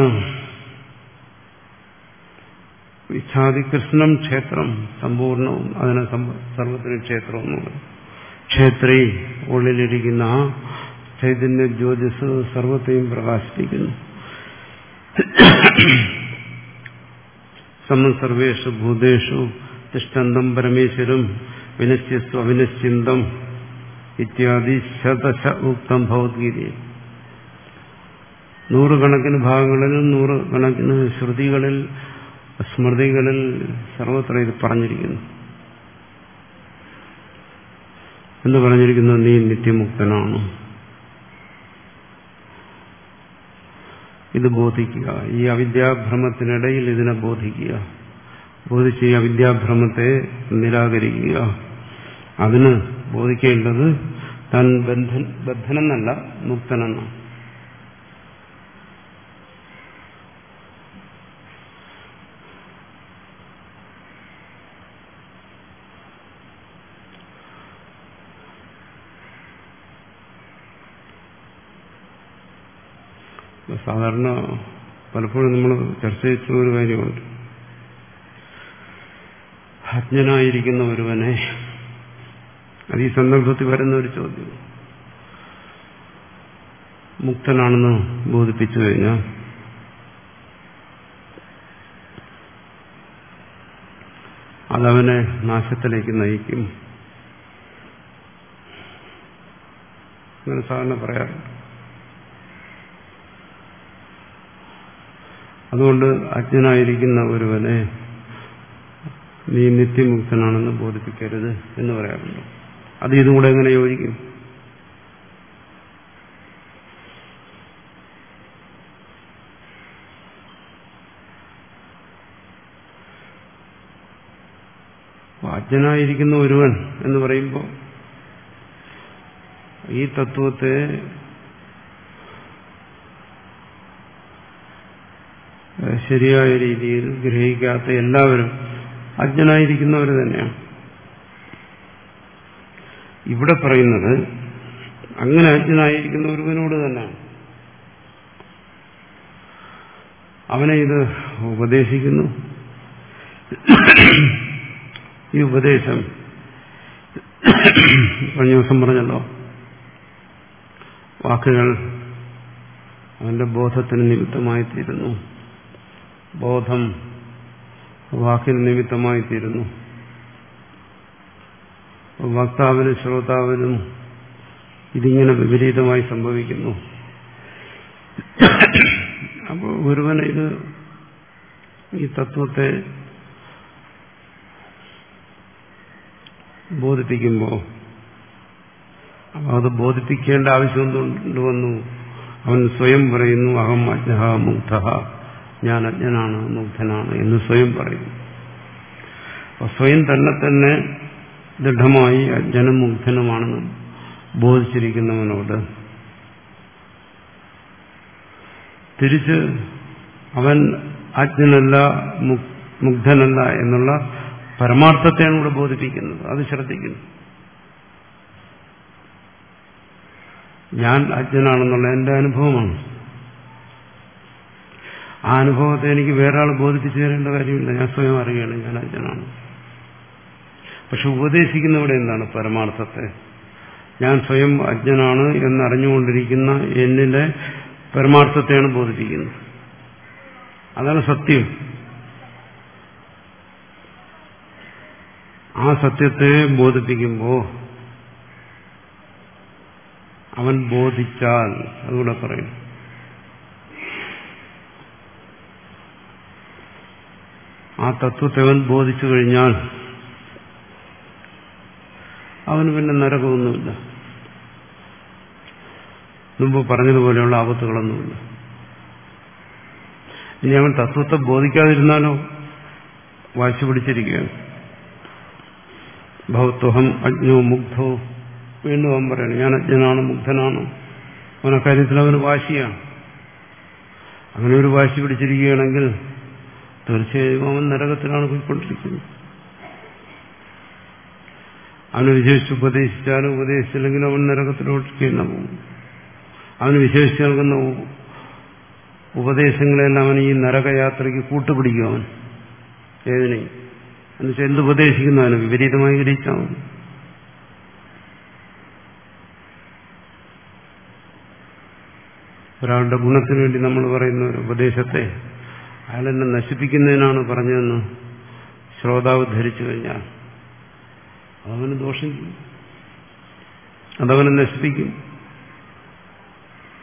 ഇച്ഛാദി കൃഷ്ണം ക്ഷേത്രം, സമ്പൂർണവും അതിനെ സർവത്തിന് ക്ഷേത്രം എന്നുള്ളത്. ക്ഷേത്രീ, ഉള്ളിലിരിക്കുന്ന ആ ചൈതന്യ ജ്യോതിസ് സർവത്തെയും പ്രകാശിപ്പിക്കുന്നു. സമം സർവേഷു ഭൂതേഷു തിഷ്ഠന്തം പരമേശ്വരം വിനശ്യസ്തു അവിനശ്ചിന്തം ഇത്യാദി ശതശ ഉക്തം ഭഗവത്ഗീതയിൽ. നൂറുകണക്കിന് ഭാഗങ്ങളിൽ, നൂറുകണക്കിന് ശ്രുതികളിൽ സ്മൃതികളിൽ സർവത്ര ഇത് പറഞ്ഞിരിക്കുന്നു. എന്ന് പറഞ്ഞിരിക്കുന്നു, നീ നിത്യമുക്തനാണ്. ഇത് ബോധിക്കുക. ഈ അവിദ്യാഭ്രമത്തിനിടയിൽ ഇതിനെ ബോധിക്കുക. ബോധിച്ച് ഈ അവിദ്യാഭ്രമത്തെ നിരാകരിക്കുക. അതിന് ബോധിക്കേണ്ടത് താൻ ബന്ധൻ ബദ്ധനെന്നല്ല, മുക്തനെന്നാണ്. സാധാരണ പലപ്പോഴും നമ്മൾ ചർച്ച ചെയ്ത ഒരു കാര്യമുണ്ട്. അജ്ഞനായിരിക്കുന്ന ഒരുവനെ, അത് ഈ സന്ദർഭത്തിൽ വരുന്ന ഒരു ചോദ്യം, മുക്തനാണെന്ന് ബോധിപ്പിച്ചു കഴിഞ്ഞാൽ അതവനെ നാശത്തിലേക്ക് നയിക്കും. അങ്ങനെ സാധാരണ പറയാറുണ്ട്. അതുകൊണ്ട് അജ്ഞനായിരിക്കുന്ന ഒരുവനെ നീ നിത്യമുക്തനാണെന്ന് ബോധിപ്പിക്കരുത് എന്ന് പറയാറുണ്ട്. അത് ഇതും കൂടെ എങ്ങനെ യോജിക്കും? അജ്ഞനായിരിക്കുന്ന ഒരുവൻ എന്ന് പറയുമ്പോൾ ഈ തത്വത്തെ ശരിയായ രീതിയിൽ ഗ്രഹിക്കാത്ത എല്ലാവരും അജ്ഞനായിരിക്കുന്നവർ തന്നെയാണ്. ഇവിടെ പറയുന്നത് അങ്ങനെ അജ്ഞനായിരിക്കുന്ന ഒരുവനോട് തന്നെയാണ്. അവനെ ഇത് ഉപദേശിക്കുന്നു. ഈ ഉപദേശം കഴിഞ്ഞ ദിവസം പറഞ്ഞല്ലോ, വാക്കുകൾ അവന്റെ ബോധത്തിന് നിമിത്തമായിത്തീരുന്നു. ബോധം വാക്കിന് നിമിത്തമായിത്തീരുന്നു. വക്താവിനും ശ്രോതാവിനും ഇതിങ്ങനെ വിപരീതമായി സംഭവിക്കുന്നു. അപ്പോൾ ഒരുവന് ഇത് ഈ തത്വത്തെ ബോധിപ്പിക്കുമ്പോൾ അത് ബോധിപ്പിക്കേണ്ട ആവശ്യം എന്തുകൊണ്ടുവന്നു? അവൻ സ്വയം പറയുന്നു, അഹം അജ്ഞഃ മുക്തഃ, ഞാൻ അജ്ഞനാണ്, മുക്തനാണ് എന്ന് സ്വയം പറയുന്നു. അപ്പൊ സ്വയം തന്നെ തന്നെ ദൃഢമായി അജ്ഞനും മുക്തനുമാണെന്ന് ബോധിച്ചിരിക്കുന്നവനോട് തിരിച്ച് അവൻ അജ്ഞനല്ല, മുഗ്ധനല്ല എന്നുള്ള പരമാർത്ഥത്തെയാണ് ഇവിടെ ബോധിപ്പിക്കുന്നത്. അത് ശ്രദ്ധിക്കുന്നു. ഞാൻ അജ്ഞനാണെന്നുള്ള എന്റെ അനുഭവമാണ്. ആ അനുഭവത്തെ എനിക്ക് വേറൊരാൾ ബോധിപ്പിച്ചു തരേണ്ട കാര്യമില്ല. ഞാൻ സ്വയം അറിയുകയാണ് ഞാൻ അജ്ഞനാണ്. പക്ഷെ ഉപദേശിക്കുന്നവിടെ എന്താണ്? പരമാർത്ഥത്തെ. ഞാൻ സ്വയം അജ്ഞനാണ് എന്നറിഞ്ഞുകൊണ്ടിരിക്കുന്ന എന്നിലെ പരമാർത്ഥത്തെയാണ് ബോധിപ്പിക്കുന്നത്. അതാണ് സത്യം. ആ സത്യത്തെ ബോധിപ്പിക്കുമ്പോൾ അവൻ ബോധിച്ചാൽ, അതുകൂടെ പറയും, ആ തത്വത്തെ അവൻ ബോധിച്ചു കഴിഞ്ഞാൽ അവന് പിന്നെ നരകമൊന്നുമില്ല, മുമ്പ് പറഞ്ഞതുപോലെയുള്ള ആപത്തുകളൊന്നുമില്ല. ഇനി അവൻ തത്വത്തെ ബോധിക്കാതിരുന്നാലോ വാശി പിടിച്ചിരിക്കുകയാണ്. ഭവത്വഹം അജ്ഞോ മുഗ്ധോ, വീണ്ടും അവൻ പറയണം ഞാൻ അജ്ഞനാണ്, മുഗ്ധനാണ്. അവൻ അക്കാര്യത്തിൽ അവന് വാശിയാണ്. അങ്ങനെ ഒരു വാശി പിടിച്ചിരിക്കുകയാണെങ്കിൽ തീർച്ചയായും അവൻ നരകത്തിലാണ് പോയിക്കൊണ്ടിരിക്കുന്നത്. അവന് വിശേഷിച്ച് ഉപദേശിച്ചാലും ഉപദേശിച്ചില്ലെങ്കിലും അവൻ നരകത്തിലോട്ട് തന്നെ പോകും. അവന് വിശേഷിച്ച് നൽകുന്ന ഉപദേശങ്ങളെല്ലാം അവൻ ഈ നരകയാത്രയ്ക്ക് കൂട്ടുപിടിക്കും. അവൻ ഏതിനെ എന്നുവെച്ചാൽ എന്തുപദേശിക്കുന്നു അവന് വിപരീതമായി ഗ്രഹിച്ചാൽ മതി. ഒരാളുടെ ഗുണത്തിന് വേണ്ടി നമ്മൾ പറയുന്ന ഒരു ഉപദേശത്തെ അയാളെന്നെ നശിപ്പിക്കുന്നതിനാണ് പറഞ്ഞതെന്ന് ശ്രോതാവ് ധരിച്ചു കഴിഞ്ഞാൽ അതവന് ദോഷം ചെയ്യും, അതവനെ നശിപ്പിക്കും.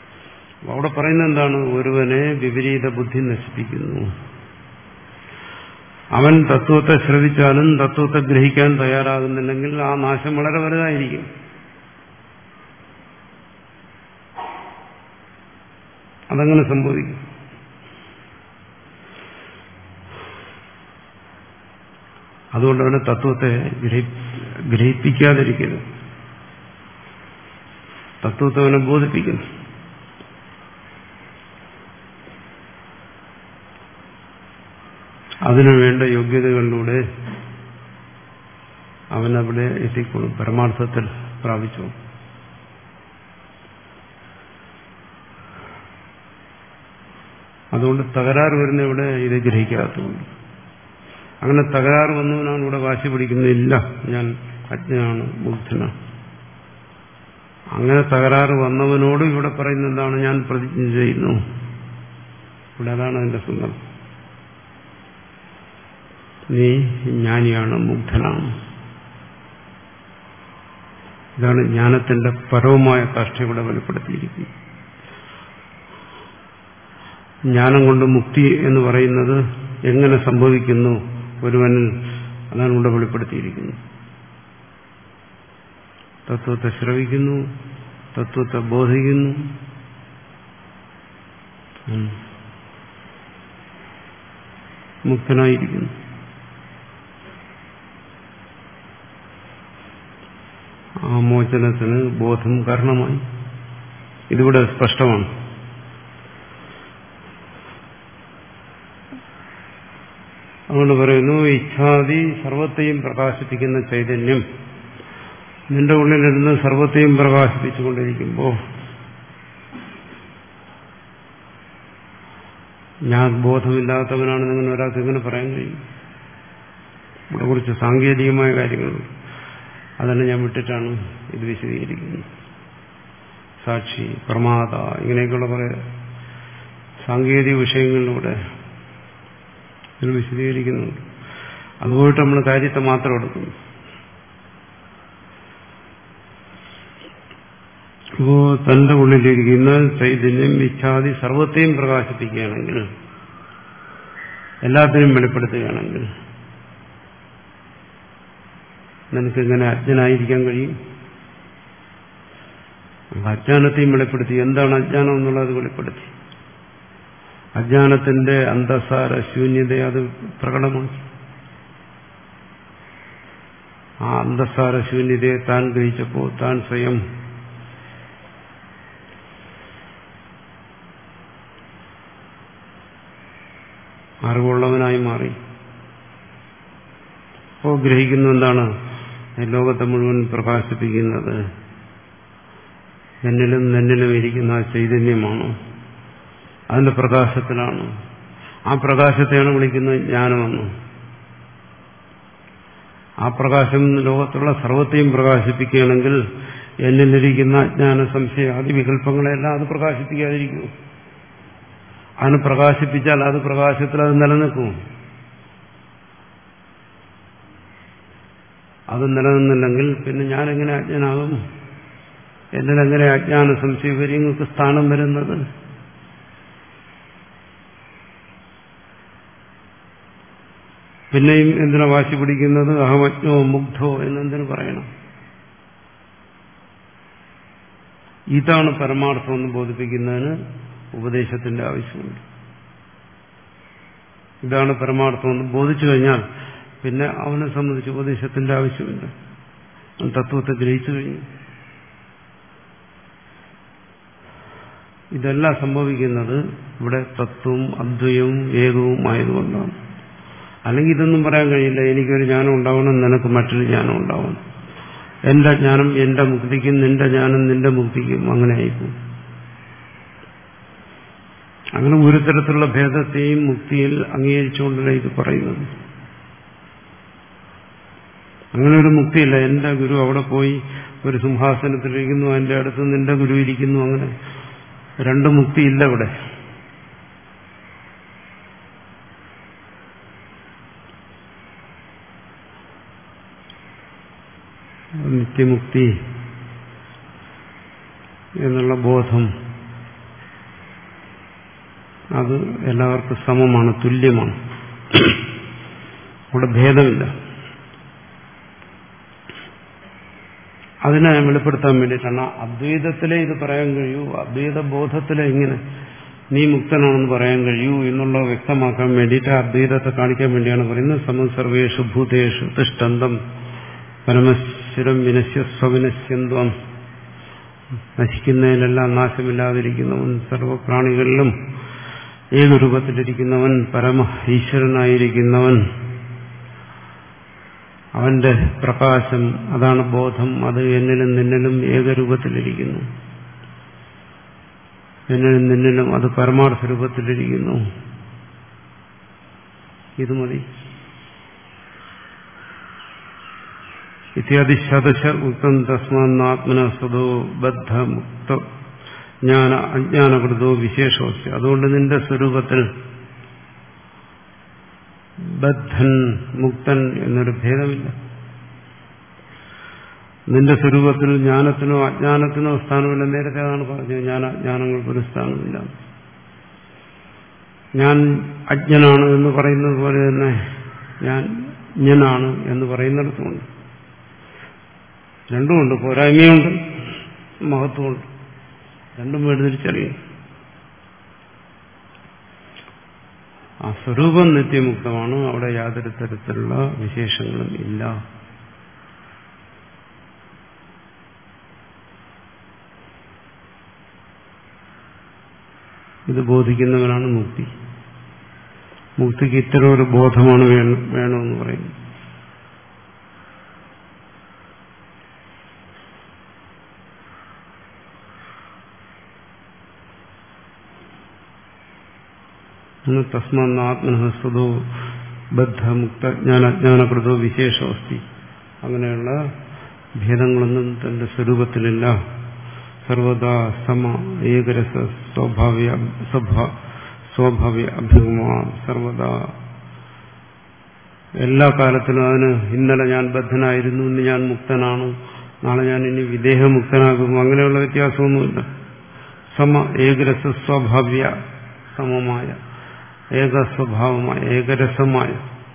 അവിടെ പറയുന്നത് എന്താണ്? ഒരുവനെ വിപരീത ബുദ്ധി നശിപ്പിക്കുന്നു. അവൻ തത്വത്തെ ശ്രവിച്ചാലും തത്വത്തെ ഗ്രഹിക്കാൻ തയ്യാറാകുന്നില്ലെങ്കിൽ ആ നാശം വളരെ വലുതായിരിക്കും. അതങ്ങനെ സംഭവിക്കും. അതുകൊണ്ട് അവനെ തത്വത്തെ ഗ്രഹിപ്പിക്കാതിരിക്കരുത്. തത്വത്തെ അവനെ ബോധിപ്പിക്കുന്നു. അതിനുവേണ്ട യോഗ്യതകളിലൂടെ അവനവിടെ എത്തിക്കൊള്ളും, പരമാർത്ഥത്തിൽ പ്രാപിച്ചു. അതുകൊണ്ട് തകരാറ് വരുന്ന ഇവിടെ ഇത് ഗ്രഹിക്കാത്തതുകൊണ്ട്. അങ്ങനെ തകരാറ് വന്നവനാണ് ഇവിടെ വാശി പിടിക്കുന്നില്ല, ഞാൻ അജ്ഞനാണ്, മുഗ്ധനാണ്. അങ്ങനെ തകരാറ് വന്നവനോട് ഇവിടെ പറയുന്ന എന്താണ്? ഞാൻ പ്രതിജ്ഞ ചെയ്യുന്നു. ഇവിടെ അതാണ് അതിന്റെ സുന്ദരം. നീ ജ്ഞാനിയാണ്, മുഗ്ധനാണ്. ഇതാണ് ജ്ഞാനത്തിന്റെ പരവുമായ കാഷ്ഠ ഇവിടെ വെളിപ്പെടുത്തിയിരിക്കുന്നത്. ജ്ഞാനം കൊണ്ട് മുക്തി എന്ന് പറയുന്നത് എങ്ങനെ സംഭവിക്കുന്നു ഒരുവനിൽ, അതാണ് ഇവിടെ വെളിപ്പെടുത്തിയിരിക്കുന്നത്. തത്വത്തെ ശ്രവിക്കുന്നു, തത്വത്തെ ബോധിക്കുന്നു, മുക്തനായിരിക്കുന്നു. ആ മോചനത്തിന് ബോധം കാരണമായി. ഇതിവിടെ സ്പഷ്ടമാണ്. അതുകൊണ്ട് പറയുന്നു, ഇച്ഛാദി സർവത്തെയും പ്രകാശിപ്പിക്കുന്ന ചൈതന്യം നിന്റെ ഉള്ളിലിരുന്ന് സർവത്തെയും പ്രകാശിപ്പിച്ചുകൊണ്ടിരിക്കുമ്പോൾ ഞാൻ ബോധമില്ലാത്തവനാണെന്നിങ്ങനെ ഒരാൾക്ക് എങ്ങനെ പറയാൻ കഴിയും? ഇവിടെ കുറിച്ച് സാങ്കേതികമായ കാര്യങ്ങളുണ്ട്. അതെല്ലാം ഞാൻ വിട്ടിട്ടാണ് ഇത് വിശദീകരിക്കുന്നത്. സാക്ഷി, പ്രമാദ, ഇങ്ങനെയൊക്കെയുള്ള കുറെ സാങ്കേതിക വിഷയങ്ങളിലൂടെ ഇത് വിശദീകരിക്കുന്നുണ്ട്. അതുപോയിട്ട് നമ്മൾ കാര്യത്തെ മാത്രം എടുക്കുന്നു. അപ്പോ തന്റെ ഉള്ളിലിരിക്കുന്ന ചൈതന്യം ഇച്ഛാദി സർവത്തെയും പ്രകാശിപ്പിക്കുകയാണെങ്കിൽ, എല്ലാത്തിനും വെളിപ്പെടുത്തുകയാണെങ്കിൽ നിനക്കിങ്ങനെ അജ്ഞനായിരിക്കാൻ കഴിയും? അജ്ഞാനത്തെയും വെളിപ്പെടുത്തി. എന്താണ് അജ്ഞാനം എന്നുള്ളത് വെളിപ്പെടുത്തി. അജ്ഞാനത്തിന്റെ അന്തസാര ശൂന്യതയെ അത് പ്രകടമാക്കി. ആ അന്തസാര ശൂന്യതയെ താൻ ഗ്രഹിച്ചപ്പോൾ താൻ സ്വയം അറിവുള്ളവനായി മാറി. അപ്പോൾ ഗ്രഹിക്കുന്ന എന്താണ്? ലോകത്തെ മുഴുവൻ പ്രകാശിപ്പിക്കുന്നത് എന്നിലും നിന്നിലും ഇരിക്കുന്ന ആ ചൈതന്യമാണ്. അതിന്റെ പ്രകാശത്തിലാണ്. ആ പ്രകാശത്തെയാണ് വിളിക്കുന്നത് ജ്ഞാനമെന്ന്. ആ പ്രകാശം ലോകത്തുള്ള സർവത്തെയും പ്രകാശിപ്പിക്കുകയാണെങ്കിൽ എന്നിലിരിക്കുന്ന അജ്ഞാന സംശയ ആദി വികല്പങ്ങളെല്ലാം അത് പ്രകാശിപ്പിക്കാതിരിക്കും. അതിന് പ്രകാശിപ്പിച്ചാൽ അത് പ്രകാശത്തിൽ അത് നിലനിൽക്കും. അത് നിലനിന്നില്ലെങ്കിൽ പിന്നെ ഞാനെങ്ങനെ അജ്ഞനാകും? എന്നിലെങ്ങനെ അജ്ഞാന സംശയങ്ങൾക്ക് സ്ഥാനം വരുന്നത്? പിന്നെയും എന്തിനാ വാശി പിടിക്കുന്നത്? അഹമജ്ഞോ മുഗ്ധോ എന്നെന്തിനു പറയണം? ഇതാണ് പരമാർത്ഥം എന്ന് ബോധിപ്പിക്കുന്നതിന് ഉപദേശത്തിന്റെ ആവശ്യമുണ്ട്. ഇതാണ് പരമാർത്ഥം എന്ന് ബോധിച്ചു കഴിഞ്ഞാൽ പിന്നെ അവനെ സംബന്ധിച്ച് ഉപദേശത്തിന്റെ ആവശ്യമില്ല. അവൻ തത്വത്തെ ഗ്രഹിച്ചു കഴിഞ്ഞു. ഇതെല്ലാം സംഭവിക്കുന്നത് ഇവിടെ തത്വവും അദ്വയവും ഏകവും ആയതുകൊണ്ടാണ്. അല്ലെങ്കിൽ ഇതൊന്നും പറയാൻ കഴിയില്ല. എനിക്കൊരു ജ്ഞാനം ഉണ്ടാവണം, നിനക്ക് മറ്റൊരു ജ്ഞാനം ഉണ്ടാവണം. എന്റെ ജ്ഞാനം എന്റെ മുക്തിക്കും, നിന്റെ ജ്ഞാനം നിന്റെ മുക്തിക്കും, അങ്ങനെ ആയിപ്പോകും. അങ്ങനെ ഒരു തരത്തിലുള്ള ഭേദത്തെയും മുക്തിയിൽ അംഗീകരിച്ചുകൊണ്ടല്ല ഇത് പറയുന്നത്. അങ്ങനെ ഒരു മുക്തിയില്ല. എന്റെ ഗുരു അവിടെ പോയി ഒരു സിംഹാസനത്തിലിരിക്കുന്നു, അതിന്റെ അടുത്ത് നിന്റെ ഗുരു ഇരിക്കുന്നു. അങ്ങനെ രണ്ട് മുക്തിയില്ല ഇവിടെ. നിത്യമുക്തി എന്നുള്ള ബോധം അത് എല്ലാവർക്കും സമമാണ്, തുല്യമാണ്. അവിടെ ഭേദമില്ല. അതിനെ വെളിപ്പെടുത്താൻ വേണ്ടിയിട്ടാണ് അദ്വൈതത്തിലെ ഇത് പറയാൻ കഴിയൂ, അദ്വൈത ബോധത്തിലെ ഇങ്ങനെ നീ മുക്തനാണെന്ന് പറയാൻ കഴിയൂ എന്നുള്ളത് വ്യക്തമാക്കാൻ വേണ്ടിയിട്ട് അദ്വൈതത്തെ കാണിക്കാൻ വേണ്ടിയാണ് പറയുന്നത്. സമസർവേഷു ഭൂതേഷു തിഷ്ടന്തം പരമശിരം വിനശ്യ സ്വവിനശ്യന്തം. നശിക്കുന്നതിനെല്ലാം നാശമില്ലാതിരിക്കുന്നവൻ, സർവപ്രാണികളിലും ഏത് രൂപത്തിലിരിക്കുന്നവൻ, പരമ ഈശ്വരനായിരിക്കുന്നവൻ, അവന്റെ പ്രകാശം അതാണ് ബോധം, അത് എന്നിലും നിന്നിലും ഏകരൂപത്തിലിരിക്കുന്നു. എന്നിലും നിന്നിലും അത് പരമാർത്ഥ രൂപത്തിലിരിക്കുന്നു. ഇത് മതി. ഇത്യാദി ശതശ ഉക്തം തസ്മാത്മന സ്വതോ ബദ്ധ മുക്ത ജ്ഞാന അജ്ഞാനകൃതോ വിശേഷോസ്യ. അതുകൊണ്ട് നിന്റെ സ്വരൂപത്തിൽ ബദ്ധൻ മുക്തൻ എന്നൊരു ഭേദമില്ല. നിന്റെ സ്വരൂപത്തിൽ ജ്ഞാനത്തിനോ അജ്ഞാനത്തിനോ സ്ഥാനമില്ല. നേരത്തെ അതാണ് പറഞ്ഞത്, ജ്ഞാന അജ്ഞാനങ്ങൾക്കൊരു സ്ഥാനമില്ല. ഞാൻ അജ്ഞനാണ് എന്ന് പറയുന്നത് പോലെ തന്നെ ഞാൻ ജ്ഞനാണ് എന്ന് പറയുന്നിടത്തുമുണ്ട്. രണ്ടുമുണ്ട്, പോരായ്മയുണ്ട് മഹത്വമുണ്ട്. രണ്ടും വേർതിരിച്ചറിയും. ആ സ്വരൂപം നിത്യമുക്തമാണ്, അവിടെ യാതൊരു തരത്തിലുള്ള വിശേഷങ്ങളും ഇല്ല. ഇത് ബോധിക്കുന്നവനാണ് മുക്തി. മുക്തിക്ക് ഇത്തരം ഒരു ബോധമാണ് വേണമെന്ന് പറയുന്നു. തസ്മാത്മന സ്വതോ ബദ്ധ മുക്ത ജ്ഞാനജ്ഞാനകൃതോ വിശേഷോസ്തി. അങ്ങനെയുള്ള ഭേദങ്ങളൊന്നും തന്റെ സ്വരൂപത്തിലില്ല. സർവദാ സമ ഏകരസ സ്വാഭാവിക സ്വാഭാവിക അഭ്യുമാ. സർവദാ എല്ലാ കാലത്തിലും അതിന് ഇന്നലെ ഞാൻ ബദ്ധനായിരുന്നു, ഇന്ന് ഞാൻ മുക്തനാണ്, നാളെ ഞാൻ ഇനി വിദേഹമുക്തനാകും, അങ്ങനെയുള്ള വ്യത്യാസമൊന്നുമില്ല. സമ ഏകരസ സ്വാഭാവിക, സമമായ ഏകസ്വഭാവമായ ഏകരസമായ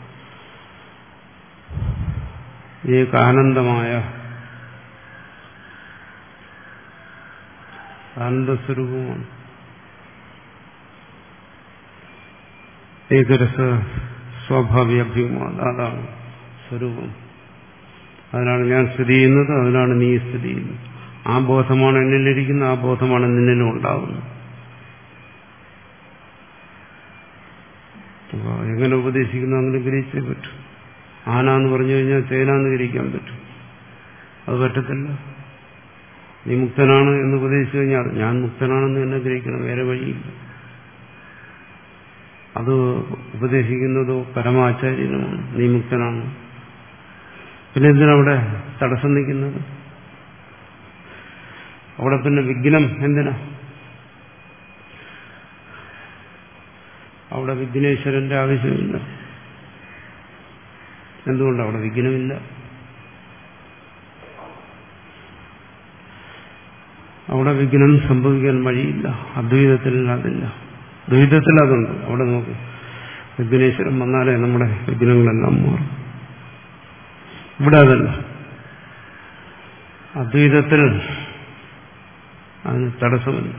ഏകാനന്ദമായ ആനന്ദസ്വരൂപമാണ്. ഏകരസ സ്വാഭാവിക അഭ്യുമാണ്, അതാണ് സ്വരൂപം. അതിനാണ് ഞാൻ സ്ഥിതി ചെയ്യുന്നത്, അതിനാണ് നീ സ്ഥിതി ചെയ്യുന്നത്. ആ ബോധമാണ് എന്നിലിരിക്കുന്നത്, ആ ബോധമാണ് നിന്നിലും ഉണ്ടാകുന്നത്. എങ്ങനെ ഉപദേശിക്കുന്നു അങ്ങനെ ഗ്രഹിച്ചേ പറ്റും. ആന എന്ന് പറഞ്ഞു കഴിഞ്ഞാൽ ചേനാന്ന് ഗ്രഹിക്കാൻ പറ്റും, അത് പറ്റത്തില്ല. നീ മുക്തനാണ് എന്ന് ഉപദേശിച്ചു കഴിഞ്ഞാൽ ഞാൻ മുക്തനാണെന്ന് തന്നെ ഗ്രഹിക്കണം, വേറെ വഴിയില്ല. അത് ഉപദേശിക്കുന്നതോ പരമാചാര്യനുമാണ്, നീ മുക്തനാണ്. പിന്നെ എന്തിനവിടെ തടസ്സം നിൽക്കുന്നത്? അവിടെ പിന്നെ വിഘ്നം എന്തിനാ? അവിടെ വിഘ്നേശ്വരന്റെ ആവശ്യമില്ല. എന്തുകൊണ്ട് അവിടെ വിഘ്നമില്ല? അവിടെ വിഘ്നം സംഭവിക്കാൻ വഴിയില്ല. അദ്വൈതത്തിൽ അതില്ല, ദ്വൈതത്തിൽ അതുണ്ട്. അവിടെ നോക്ക്, വിഘ്നേശ്വരൻ വന്നാലേ നമ്മുടെ വിഘ്നങ്ങളെല്ലാം മാറും. ഇവിടെ അതല്ല. അദ്വൈതത്തിൽ അതിന് തടസ്സമില്ല.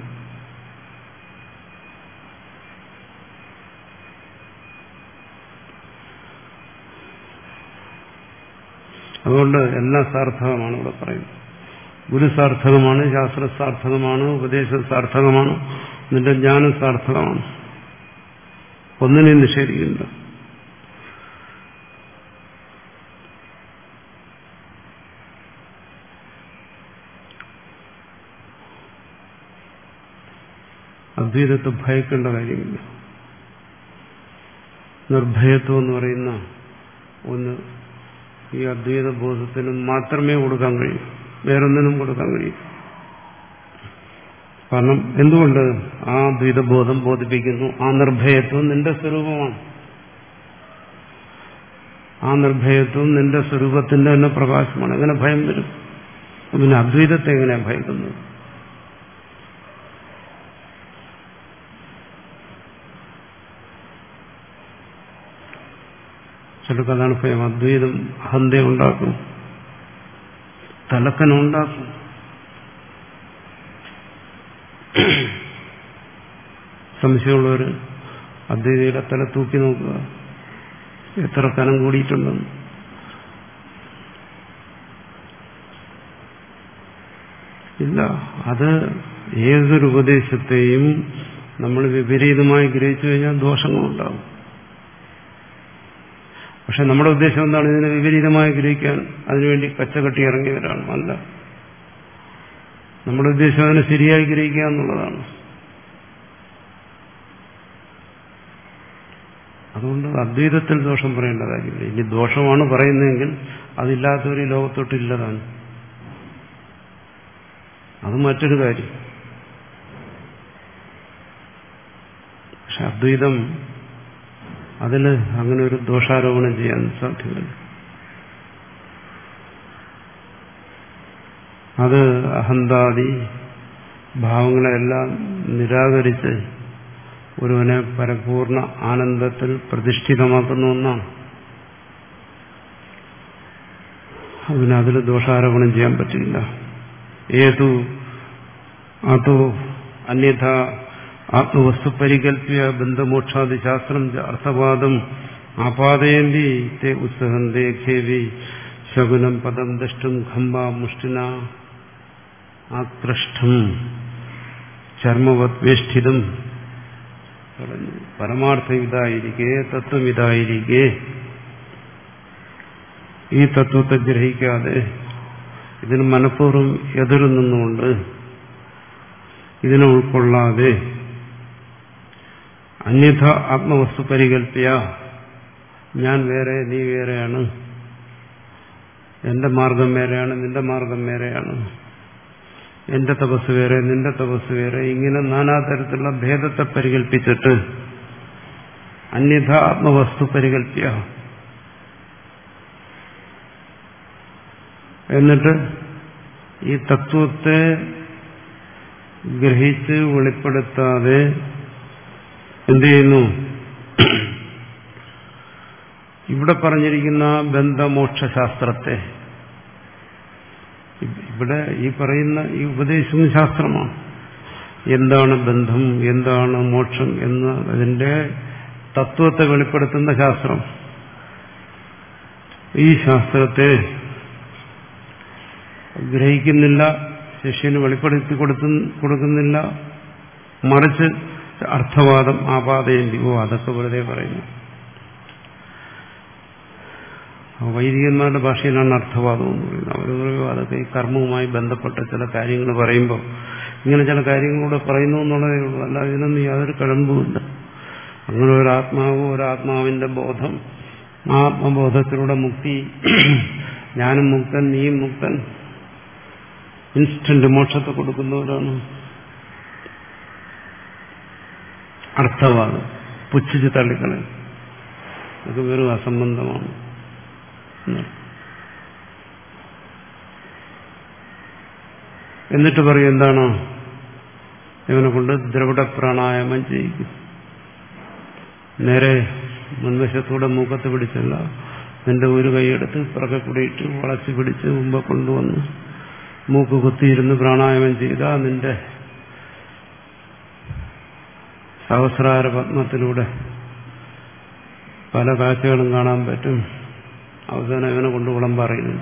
അതുകൊണ്ട് എല്ലാം സാർത്ഥകമാണ്. ഇവിടെ പറയുന്നത് ഗുരു സാർത്ഥകമാണ്, ശാസ്ത്ര സാർത്ഥകമാണ്, ഉപദേശം സാർത്ഥകമാണ്, നിന്റെ ജ്ഞാനം സാർത്ഥകമാണ്. ഒന്നിനെയും നിഷേധിക്കുന്നില്ല. അദ്വൈതത്തെ ഭയക്കേണ്ട കാര്യമില്ല. നിർഭയത്വം എന്ന് പറയുന്ന ഒന്ന് ഈ അദ്വൈത ബോധത്തിന് മാത്രമേ കൊടുക്കാൻ കഴിയൂ, വേറൊന്നിനും കൊടുക്കാൻ കഴിയും. കാരണം എന്തുകൊണ്ട്? ആ ദ്വൈതബോധം ബോധിപ്പിക്കുന്നു ആ നിർഭയത്വം നിന്റെ സ്വരൂപമാണ്. ആ നിർഭയത്വം നിന്റെ സ്വരൂപത്തിന്റെ തന്നെ പ്രകാശമാണ്. എങ്ങനെ ഭയം വരും? പിന്നെ അദ്വൈതത്തെ എങ്ങനെയാണ് ഭയക്കുന്നത്? ചിലർക്ക് അതാണ് ഭയം. അദ്വൈതം അഹന്തയെ ഉണ്ടാക്കും, തലക്കനുണ്ടാക്കും. സംശയമുള്ളവർ അദ്വൈതയുടെ തല തൂക്കി നോക്കുക, എത്ര കനം കൂടിയിട്ടുണ്ടെന്ന്. ഇല്ല, അത് ഏതൊരു ഉപദേശത്തെയും നമ്മൾ വിപരീതമായി ഗ്രഹിച്ചു കഴിഞ്ഞാൽ ദോഷങ്ങളുണ്ടാകും. പക്ഷെ നമ്മുടെ ഉദ്ദേശം എന്താണ്? ഇതിനെ വിപരീതമായി ഗ്രഹിക്കാൻ അതിനുവേണ്ടി കച്ചകെട്ടി ഇറങ്ങിയവരാണ്. അല്ല, നമ്മുടെ ഉദ്ദേശം അതിനെ ശരിയായി ഗ്രഹിക്കുക എന്നുള്ളതാണ്. അതുകൊണ്ട് അദ്വൈതത്തിൽ ദോഷം പറയേണ്ട കാര്യമില്ല. ഇനി ദോഷമാണ് പറയുന്നതെങ്കിൽ അതില്ലാത്തവർ ഈ ലോകത്തോട്ടില്ലതാണ്. അത് മറ്റൊരു കാര്യം. പക്ഷെ അദ്വൈതം അതിന് അങ്ങനെ ഒരു ദോഷാരോപണം ചെയ്യാൻ സാധ്യമല്ല. അത് അഹന്താദി ഭാവങ്ങളെല്ലാം നിരാകരിച്ച് ഒരുവനെ പരിപൂർണ ആനന്ദത്തിൽ പ്രതിഷ്ഠിതമാക്കുന്ന ഒന്നാണ്. അതിന് അതിൽ ദോഷാരോപണം ചെയ്യാൻ പറ്റില്ല. ഏതു അതോ അന്യഥ ആത്മവസ്തു പരികൽപ്യ ബന്ധമോക്ഷാദി ശാസ്ത്രം അർത്ഥവാദം ആപാദയന്തി തേ ഉത്സഹന്തേ ഖേവി ശകുനം പദം ദഷ്ടും ഖംബ മുഷ്ടിന ആകൃഷ്ടം ചർമ്മവത് വേഷ്ഠിതം. പരമാർത്ഥം ഇതായിരിക്കെ, തത്വം ഇതായിരിക്കെ, ഈ തത്വത്തെ ഗ്രഹിക്കാതെ ഇതിന് മനഃപൂർവ്വം എതിരു നിന്നുകൊണ്ട് ഇതിനെ ഉൾക്കൊള്ളാതെ അന്യഥ ആത്മവസ്തു പരികൽപ്യ, ഞാൻ വേറെ നീ വേറെയാണ്, എന്റെ മാർഗം വേറെയാണ് നിന്റെ മാർഗം വേറെയാണ്, എന്റെ തപസ് വേറെ നിന്റെ തപസ് വേറെ, ഇങ്ങനെ നാനാതരത്തിലുള്ള ഭേദത്തെ പരികൽപ്പിച്ചിട്ട് അന്യഥ ആത്മവസ്തു പരികൽപ്യ, എന്നിട്ട് ഈ തത്വത്തെ ഗ്രഹിച്ച് വെളിപ്പെടുത്താതെ എന്ത് ചെയ്യുന്നു? ഇവിടെ പറഞ്ഞിരിക്കുന്ന ബന്ധമോക്ഷശാസ്ത്രത്തെ, ഇവിടെ ഈ പറയുന്ന ഈ ഉപദേശം ശാസ്ത്രമാണ്. എന്താണ് ബന്ധം, എന്താണ് മോക്ഷം എന്ന് അതിന്റെ തത്വത്തെ വെളിപ്പെടുത്തുന്ന ശാസ്ത്രം. ഈ ശാസ്ത്രത്തെ ഗ്രഹിക്കുന്നില്ല, ശിഷ്യന് വെളിപ്പെടുത്തി കൊടുക്കുന്നില്ല, മറിച്ച് അർത്ഥവാദം ആപാദയന്തി. ഓ, അതൊക്കെ വെറുതെ പറയുന്നു. വൈദികന്മാരുടെ ഭാഷയിലാണ് അർത്ഥവാദം എന്ന് പറയുന്നത്. അവർ പറയുമ്പോൾ അതൊക്കെ ഈ കർമ്മവുമായി ബന്ധപ്പെട്ട ചില കാര്യങ്ങൾ പറയുമ്പോൾ ഇങ്ങനെ ചില കാര്യങ്ങളൂടെ പറയുന്നു എന്നുള്ളതേ ഉള്ളൂ. അല്ല, ഇതിനൊന്നും യാതൊരു കഴമ്പുമില്ല. അങ്ങനെ ഒരു ആത്മാവ്, ഒരാത്മാവിന്റെ ബോധം, ആ ആത്മബോധത്തിലൂടെ മുക്തി, ഞാനും മുക്തൻ നീയും മുക്തൻ, ഇൻസ്റ്റന്റ് മോക്ഷത്തെ കൊടുക്കുന്നവരാണ്. അർത്ഥവാദം പുച്ഛിച്ച് തള്ളിക്കളയും. അതൊക്കെ വെറും അസംബന്ധമാണ്. എന്നിട്ട് പറയും എന്താണ്? ഇവനെ കൊണ്ട് ദ്രവിഡ പ്രാണായാമം ചെയ്യിക്കും. നേരെ മുൻവശത്തൂടെ മൂക്കത്ത് പിടിച്ചല്ല, നിന്റെ ഒരു കൈയെടുത്ത് പിറകെ കൂടിയിട്ട് വളച്ചു പിടിച്ച് മുമ്പ് കൊണ്ടുവന്ന് മൂക്ക് കുത്തിയിരുന്ന് പ്രാണായാമം ചെയ്താൽ നിന്റെ സഹസ്രാര പത്മത്തിലൂടെ പല കാഴ്ചകളും കാണാൻ പറ്റും. അവസാനം ഇവനെ കൊണ്ട് കുളം പറയുന്നുണ്ട്.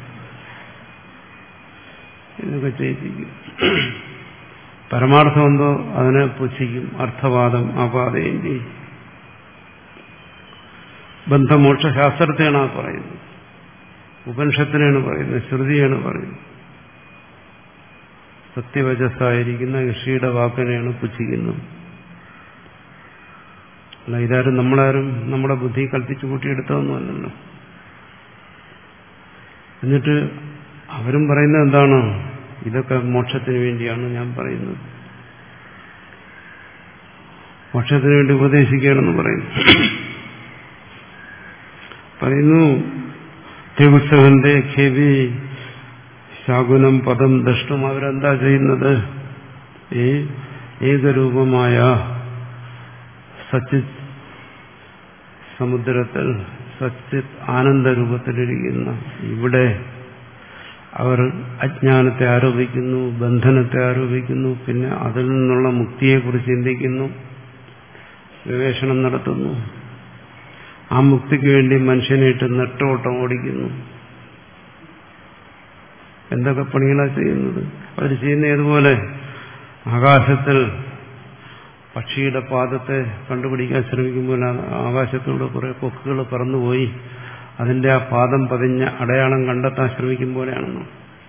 ഇതൊക്കെ ചെയ്യിപ്പിക്കും. പരമാർത്ഥം എന്തോ അതിനെ പുച്ഛിക്കും. അർത്ഥവാദം ആപാദയന്തി. ബന്ധമോക്ഷ ശാസ്ത്രത്തെയാണ് ആ പറയുന്നത്, ഉപനിഷത്തിനാണ് പറയുന്നത്, ശ്രുതിയാണ് പറയുന്നത്. സത്യവചസ്സായിരിക്കുന്ന ഋഷിയുടെ വാക്കിനെയാണ് പുച്ഛിക്കുന്നത്. അല്ല, ഇതാരും നമ്മളാരും നമ്മുടെ ബുദ്ധി കൽപ്പിച്ചു കൂട്ടിയെടുത്തതൊന്നുമല്ലല്ലോ. എന്നിട്ട് അവരും പറയുന്നത് എന്താണ്? ഇതൊക്കെ മോക്ഷത്തിന് വേണ്ടിയാണ് ഞാൻ പറയുന്നത്, മോക്ഷത്തിന് വേണ്ടി ഉപദേശിക്കുകയാണെന്ന് പറയുന്നു. പറയുന്നു ത്രിപുസ്തകന്റെ ഖേവി ശാകുനം പദം ദഷ്ടും. അവരെന്താ ചെയ്യുന്നത്? ഈ ഏകരൂപമായ സച്ചിത് സമുദ്രത്തിൽ സച്ചിത് ആനന്ദരൂപത്തിലിരിക്കുന്ന ഇവിടെ അവർ അജ്ഞാനത്തെ ആരോപിക്കുന്നു, ബന്ധനത്തെ ആരോപിക്കുന്നു, പിന്നെ അതിൽ നിന്നുള്ള മുക്തിയെക്കുറിച്ച് ചിന്തിക്കുന്നു, ഗവേഷണം നടത്തുന്നു. ആ മുക്തിക്ക് വേണ്ടി മനുഷ്യനായിട്ട് നെട്ടോട്ടം ഓടിക്കുന്നു. എന്തൊക്കെ പണികളാണ് ചെയ്യുന്നത്? അവർ ചെയ്യുന്ന ഏതുപോലെ ആകാശത്തിൽ പക്ഷിയുടെ പാദത്തെ കണ്ടുപിടിക്കാൻ ശ്രമിക്കുമ്പോൾ ആകാശത്തിലൂടെ കുറെ കൊക്കുകൾ പറന്നുപോയി അതിന്റെ ആ പാദം പതിഞ്ഞ അടയാളം കണ്ടെത്താൻ ശ്രമിക്കും പോലെയാണെന്നോ.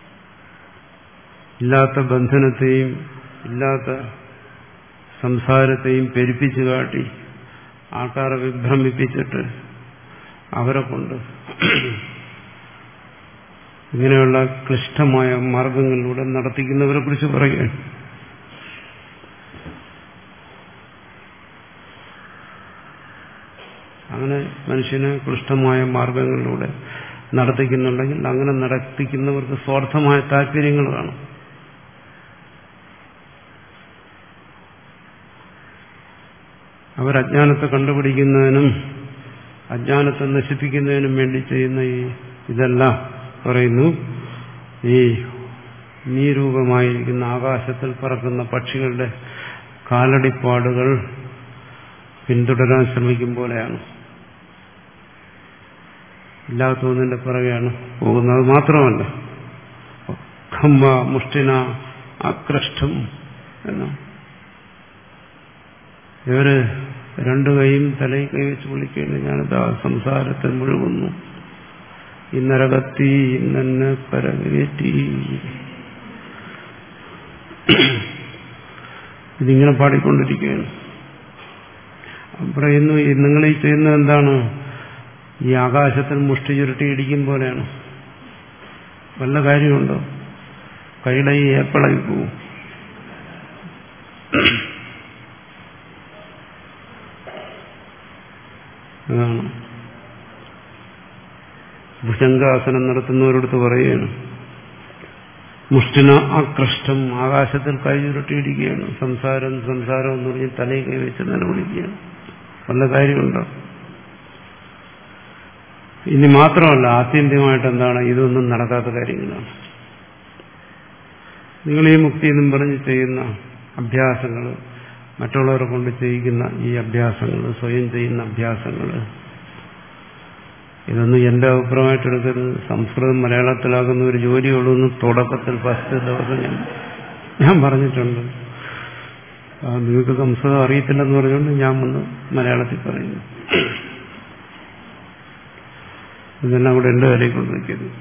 ഇല്ലാത്ത ബന്ധനത്തെയും ഇല്ലാത്ത സംസാരത്തെയും പെരുപ്പിച്ചു കാട്ടി ആൾക്കാരെ വിഭ്രമിപ്പിച്ചിട്ട് അവരെ കൊണ്ട് ഇങ്ങനെയുള്ള ക്ലിഷ്ടമായ മാർഗങ്ങളിലൂടെ നടത്തിക്കുന്നവരെ കുറിച്ച് പറയുകയാണ്. അങ്ങനെ മനുഷ്യനെ ക്ലിഷ്ടമായ മാർഗങ്ങളിലൂടെ നടത്തിക്കുന്നുണ്ടെങ്കിൽ അങ്ങനെ നടത്തിക്കുന്നവർക്ക് സ്വാർത്ഥമായ താല്പര്യങ്ങൾ കാണും. അവരജ്ഞാനത്തെ കണ്ടുപിടിക്കുന്നതിനും അജ്ഞാനത്തെ നശിപ്പിക്കുന്നതിനും വേണ്ടി ചെയ്യുന്ന ഈ ഇതെല്ലാം പറയുന്നു ഈ നീരൂപമായിരിക്കുന്ന ആകാശത്തിൽ പറക്കുന്ന പക്ഷികളുടെ കാലടിപ്പാടുകൾ പിന്തുടരാൻ ശ്രമിക്കും പോലെയാണ്. ഇല്ലാത്ത ഒന്നിന്റെ പിറകെയാണ് പോകുന്നത്. മാത്രമല്ല ഖംബ മുഷ്ടിന ആക്രഷ്ടം എന്ന ഇവര് രണ്ടു കൈയും തലയിൽ കൈവച്ച് വിളിക്കുകയാണ്, ഞാനിതാ സംസാരത്തിൽ മുഴുകുന്നു, ഈ നരകത്തി ഇന്നെ പരകേറ്റി. ഇതിങ്ങനെ പാടിക്കൊണ്ടിരിക്കുകയാണ്. പറയുന്നു നിങ്ങൾ ഈ ചെയ്യുന്നത് എന്താണ്? ഈ ആകാശത്തിൽ മുഷ്ടി ചുരുട്ടി ഇടിക്കും പോലെയാണ്. വല്ല കാര്യമുണ്ടോ? കൈയുടെ ഈ ഏപ്പളായി പോവും. അതാണ് ഭുജംഗാസനം നടത്തുന്നവരടുത്ത് പറയുകയാണ്, മുഷ്ടിന ആകൃഷ്ടം, ആകാശത്തിൽ കൈ ചുരുട്ടിയിടിക്കുകയാണ്. സംസാരം സംസാരം എന്ന് പറഞ്ഞ് തലയിൽ കൈവച്ച് നിലവിളിക്കുകയാണ്. വല്ല കാര്യമുണ്ടോ? ഇനി മാത്രമല്ല, ആത്യന്തികമായിട്ട് എന്താണ്, ഇതൊന്നും നടക്കാത്ത കാര്യങ്ങളാണ്. നിങ്ങൾ ഈ മുക്തി എന്നും പറഞ്ഞ് ചെയ്യുന്ന അഭ്യാസങ്ങൾ, മറ്റുള്ളവരെ കൊണ്ട് ചെയ്യിക്കുന്ന ഈ അഭ്യാസങ്ങൾ, സ്വയം ചെയ്യുന്ന അഭ്യാസങ്ങൾ, ഇതൊന്നും എന്റെ അഭിപ്രായമായിട്ടെടുക്കരുത്. സംസ്കൃതം മലയാളത്തിലാകുന്ന ഒരു ജോലിയുള്ളൂ എന്ന് തുടക്കത്തിൽ ഫസ്റ്റ് ദിവസം ഞാൻ ഞാൻ പറഞ്ഞിട്ടുണ്ട്. നിങ്ങൾക്ക് സംസ്കൃതം അറിയത്തില്ലെന്ന് പറഞ്ഞുകൊണ്ട് ഞാൻ വന്ന് മലയാളത്തിൽ പറയുന്നു. ഇതെല്ലാം കൂടെ എന്റെ കലയിൽ കൊണ്ടുവയ്ക്കുന്നു.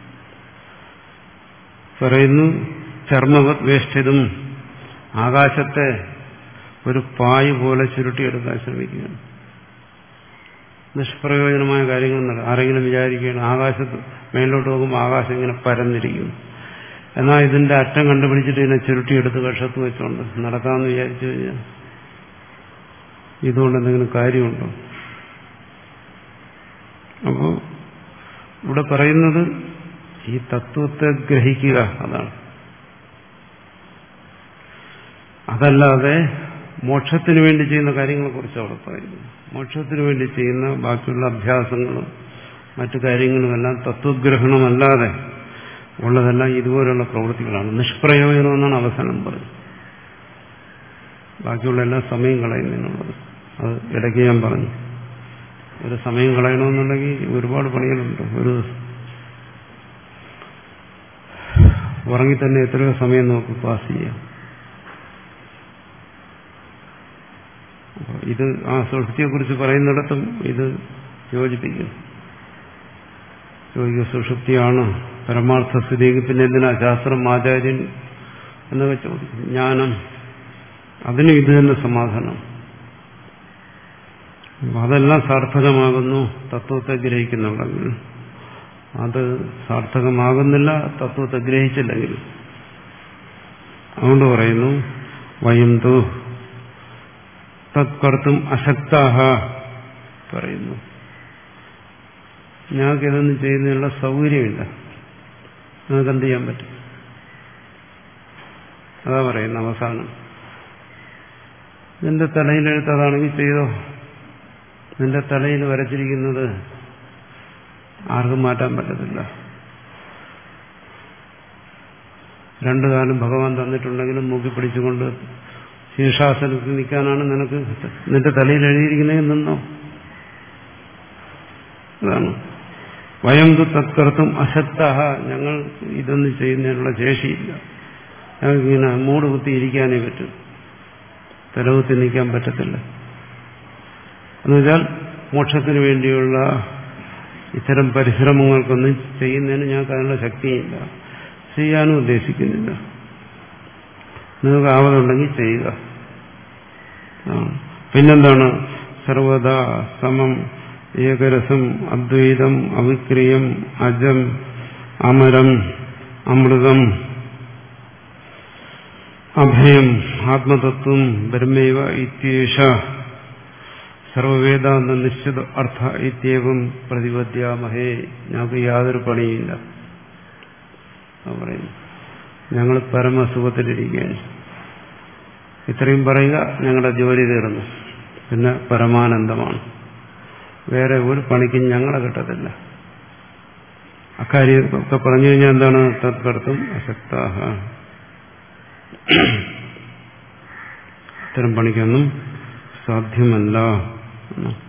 പറയുന്നു ചർമ്മവത് വേഷ്ടിതും, ആകാശത്തെ ഒരു പായ് പോലെ ചുരുട്ടിയെടുക്കാൻ ശ്രമിക്കുകയാണ്. നിഷ്പ്രയോജനമായ കാര്യങ്ങൾ നടക്കും. ആരെങ്കിലും വിചാരിക്കുകയാണ് ആകാശത്ത് മേലോട്ട് നോക്കുമ്പോൾ ആകാശം ഇങ്ങനെ പരന്നിരിക്കുന്നു, എന്നാൽ ഇതിന്റെ അറ്റം കണ്ടുപിടിച്ചിട്ട് ഇതിനെ ചുരുട്ടിയെടുത്ത് കക്ഷത്ത് വെച്ചോണ്ട് നടക്കാമെന്ന് വിചാരിച്ചു കഴിഞ്ഞാൽ ഇതുകൊണ്ട് എന്തെങ്കിലും കാര്യമുണ്ടോ? അപ്പോൾ ഇവിടെ പറയുന്നത് ഈ തത്വത്തെ ഗ്രഹിക്കുക, അതാണ്. അതല്ലാതെ മോക്ഷത്തിന് വേണ്ടി ചെയ്യുന്ന കാര്യങ്ങളെ കുറിച്ച് അവിടെ പറയുന്നു. മോക്ഷത്തിന് വേണ്ടി ചെയ്യുന്ന ബാക്കിയുള്ള അഭ്യാസങ്ങളും മറ്റു കാര്യങ്ങളുമെല്ലാം തത്വഗ്രഹണമല്ലാതെ ഉള്ളതെല്ലാം ഇതുപോലുള്ള പ്രവൃത്തികളാണ്. നിഷ്പ്രയോജനം എന്നാണ് അവസാനം പറയുന്നത്. ബാക്കിയുള്ള എല്ലാം സമയം കളയുന്നതിനുള്ളത്. അത് ഇടയ്ക്ക് ഞാൻ പറഞ്ഞു, ഒരു സമയം കളയണമെന്നുണ്ടെങ്കിൽ ഒരുപാട് പണികളുണ്ട്. ഒരു ഉറങ്ങി തന്നെ എത്രയോ സമയം നമുക്ക് പാസ് ചെയ്യാം. ഇത് ആ സുഷുപ്തിയെക്കുറിച്ച് പറയുന്നിടത്തും ഇത് യോജിപ്പിക്കും. യോഗിക സുഷുപ്തിയാണ് പരമാർത്ഥ സ്ഥിതിക്ക് പിന്നെ എന്തിനാ ശാസ്ത്രം, ആചാര്യൻ എന്നൊക്കെ ചോദിക്കും. ജ്ഞാനം, അതിനും ഇത് തന്നെ സമാധാനം. അതെല്ലാം സാർത്ഥകമാകുന്നു തത്വത്തെ ഗ്രഹിക്കുന്നുണ്ടെങ്കിൽ. അത് സാർത്ഥകമാകുന്നില്ല തത്വത്തെ ഗ്രഹിച്ചില്ലെങ്കിൽ. അതുകൊണ്ട് പറയുന്നു വയന്തു തത്കർത്തും അശക്താഹ, പറയുന്നു ഞങ്ങൾക്ക് ഇതൊന്നും ചെയ്യുന്നതിനുള്ള സൗകര്യമില്ല, നിങ്ങൾക്ക് എന്ത് ചെയ്യാൻ പറ്റും? അതാ പറയുന്നു അവസാനം. നിന്റെ തലയിലെഴുത്ത് അതാണെങ്കിൽ ചെയ്തോ. നിന്റെ തലയിൽ വരച്ചിരിക്കുന്നത് ആർക്കും മാറ്റാൻ പറ്റത്തില്ല. രണ്ടു കാലം ഭഗവാൻ തന്നിട്ടുണ്ടെങ്കിലും മൂക്കി പിടിച്ചുകൊണ്ട് ശീർഷാസനത്തിൽ നിൽക്കാനാണ് നിനക്ക് നിന്റെ തലയിൽ എഴുതിയിരിക്കുന്നതിൽ നിന്നോ? അതാണ് വയം തു തത്കർത്തും അശക്ത, ഞങ്ങൾ ഇതൊന്നും ചെയ്യുന്നതിനുള്ള ശേഷിയില്ല. ഞങ്ങൾക്കിങ്ങനെ മൂട് കുത്തി ഇരിക്കാനേ പറ്റും, തലകുത്തി നിൽക്കാൻ പറ്റത്തില്ല. എന്നുവെച്ചാൽ മോക്ഷത്തിന് വേണ്ടിയുള്ള ഇത്തരം പരിശ്രമങ്ങൾക്കൊന്നും ചെയ്യുന്നതിന് ഞങ്ങൾക്ക് അതിനുള്ള ശക്തിയില്ല, ചെയ്യാനും ഉദ്ദേശിക്കുന്നില്ല. നിങ്ങൾക്ക് ആവതുണ്ടെങ്കിൽ ചെയ്യുക. പിന്നെന്താണ്? സർവദാ സമം ഏകരസം അദ്വൈതം അവിക്രിയം അജം അമരം അമൃതം അഭയം ആത്മതത്വം ബ്രഹ്മൈവ ഇത്യേഷ സർവവേദാന്ത നിശ്ചിത അർത്ഥ ഇത്യേവം പ്രതിപദ്യാമഹേ. ഞങ്ങൾക്ക് യാതൊരു പണിയില്ല പറയുന്നു. ഞങ്ങൾ പരമസുഖത്തിലിരിക്കുകയാണ്. ഇത്രയും പറയുക, ഞങ്ങളുടെ ജോലി തീർന്നു. പിന്നെ പരമാനന്ദമാണ്. വേറെ ഒരു പണിക്കും ഞങ്ങളെ കിട്ടത്തില്ല. അക്കാര്യമൊക്കെ പറഞ്ഞു കഴിഞ്ഞാൽ എന്താണ്? തത്കർത്തും അശക്താഹ. ഇത്തരം പണിക്കൊന്നും സാധ്യമല്ല.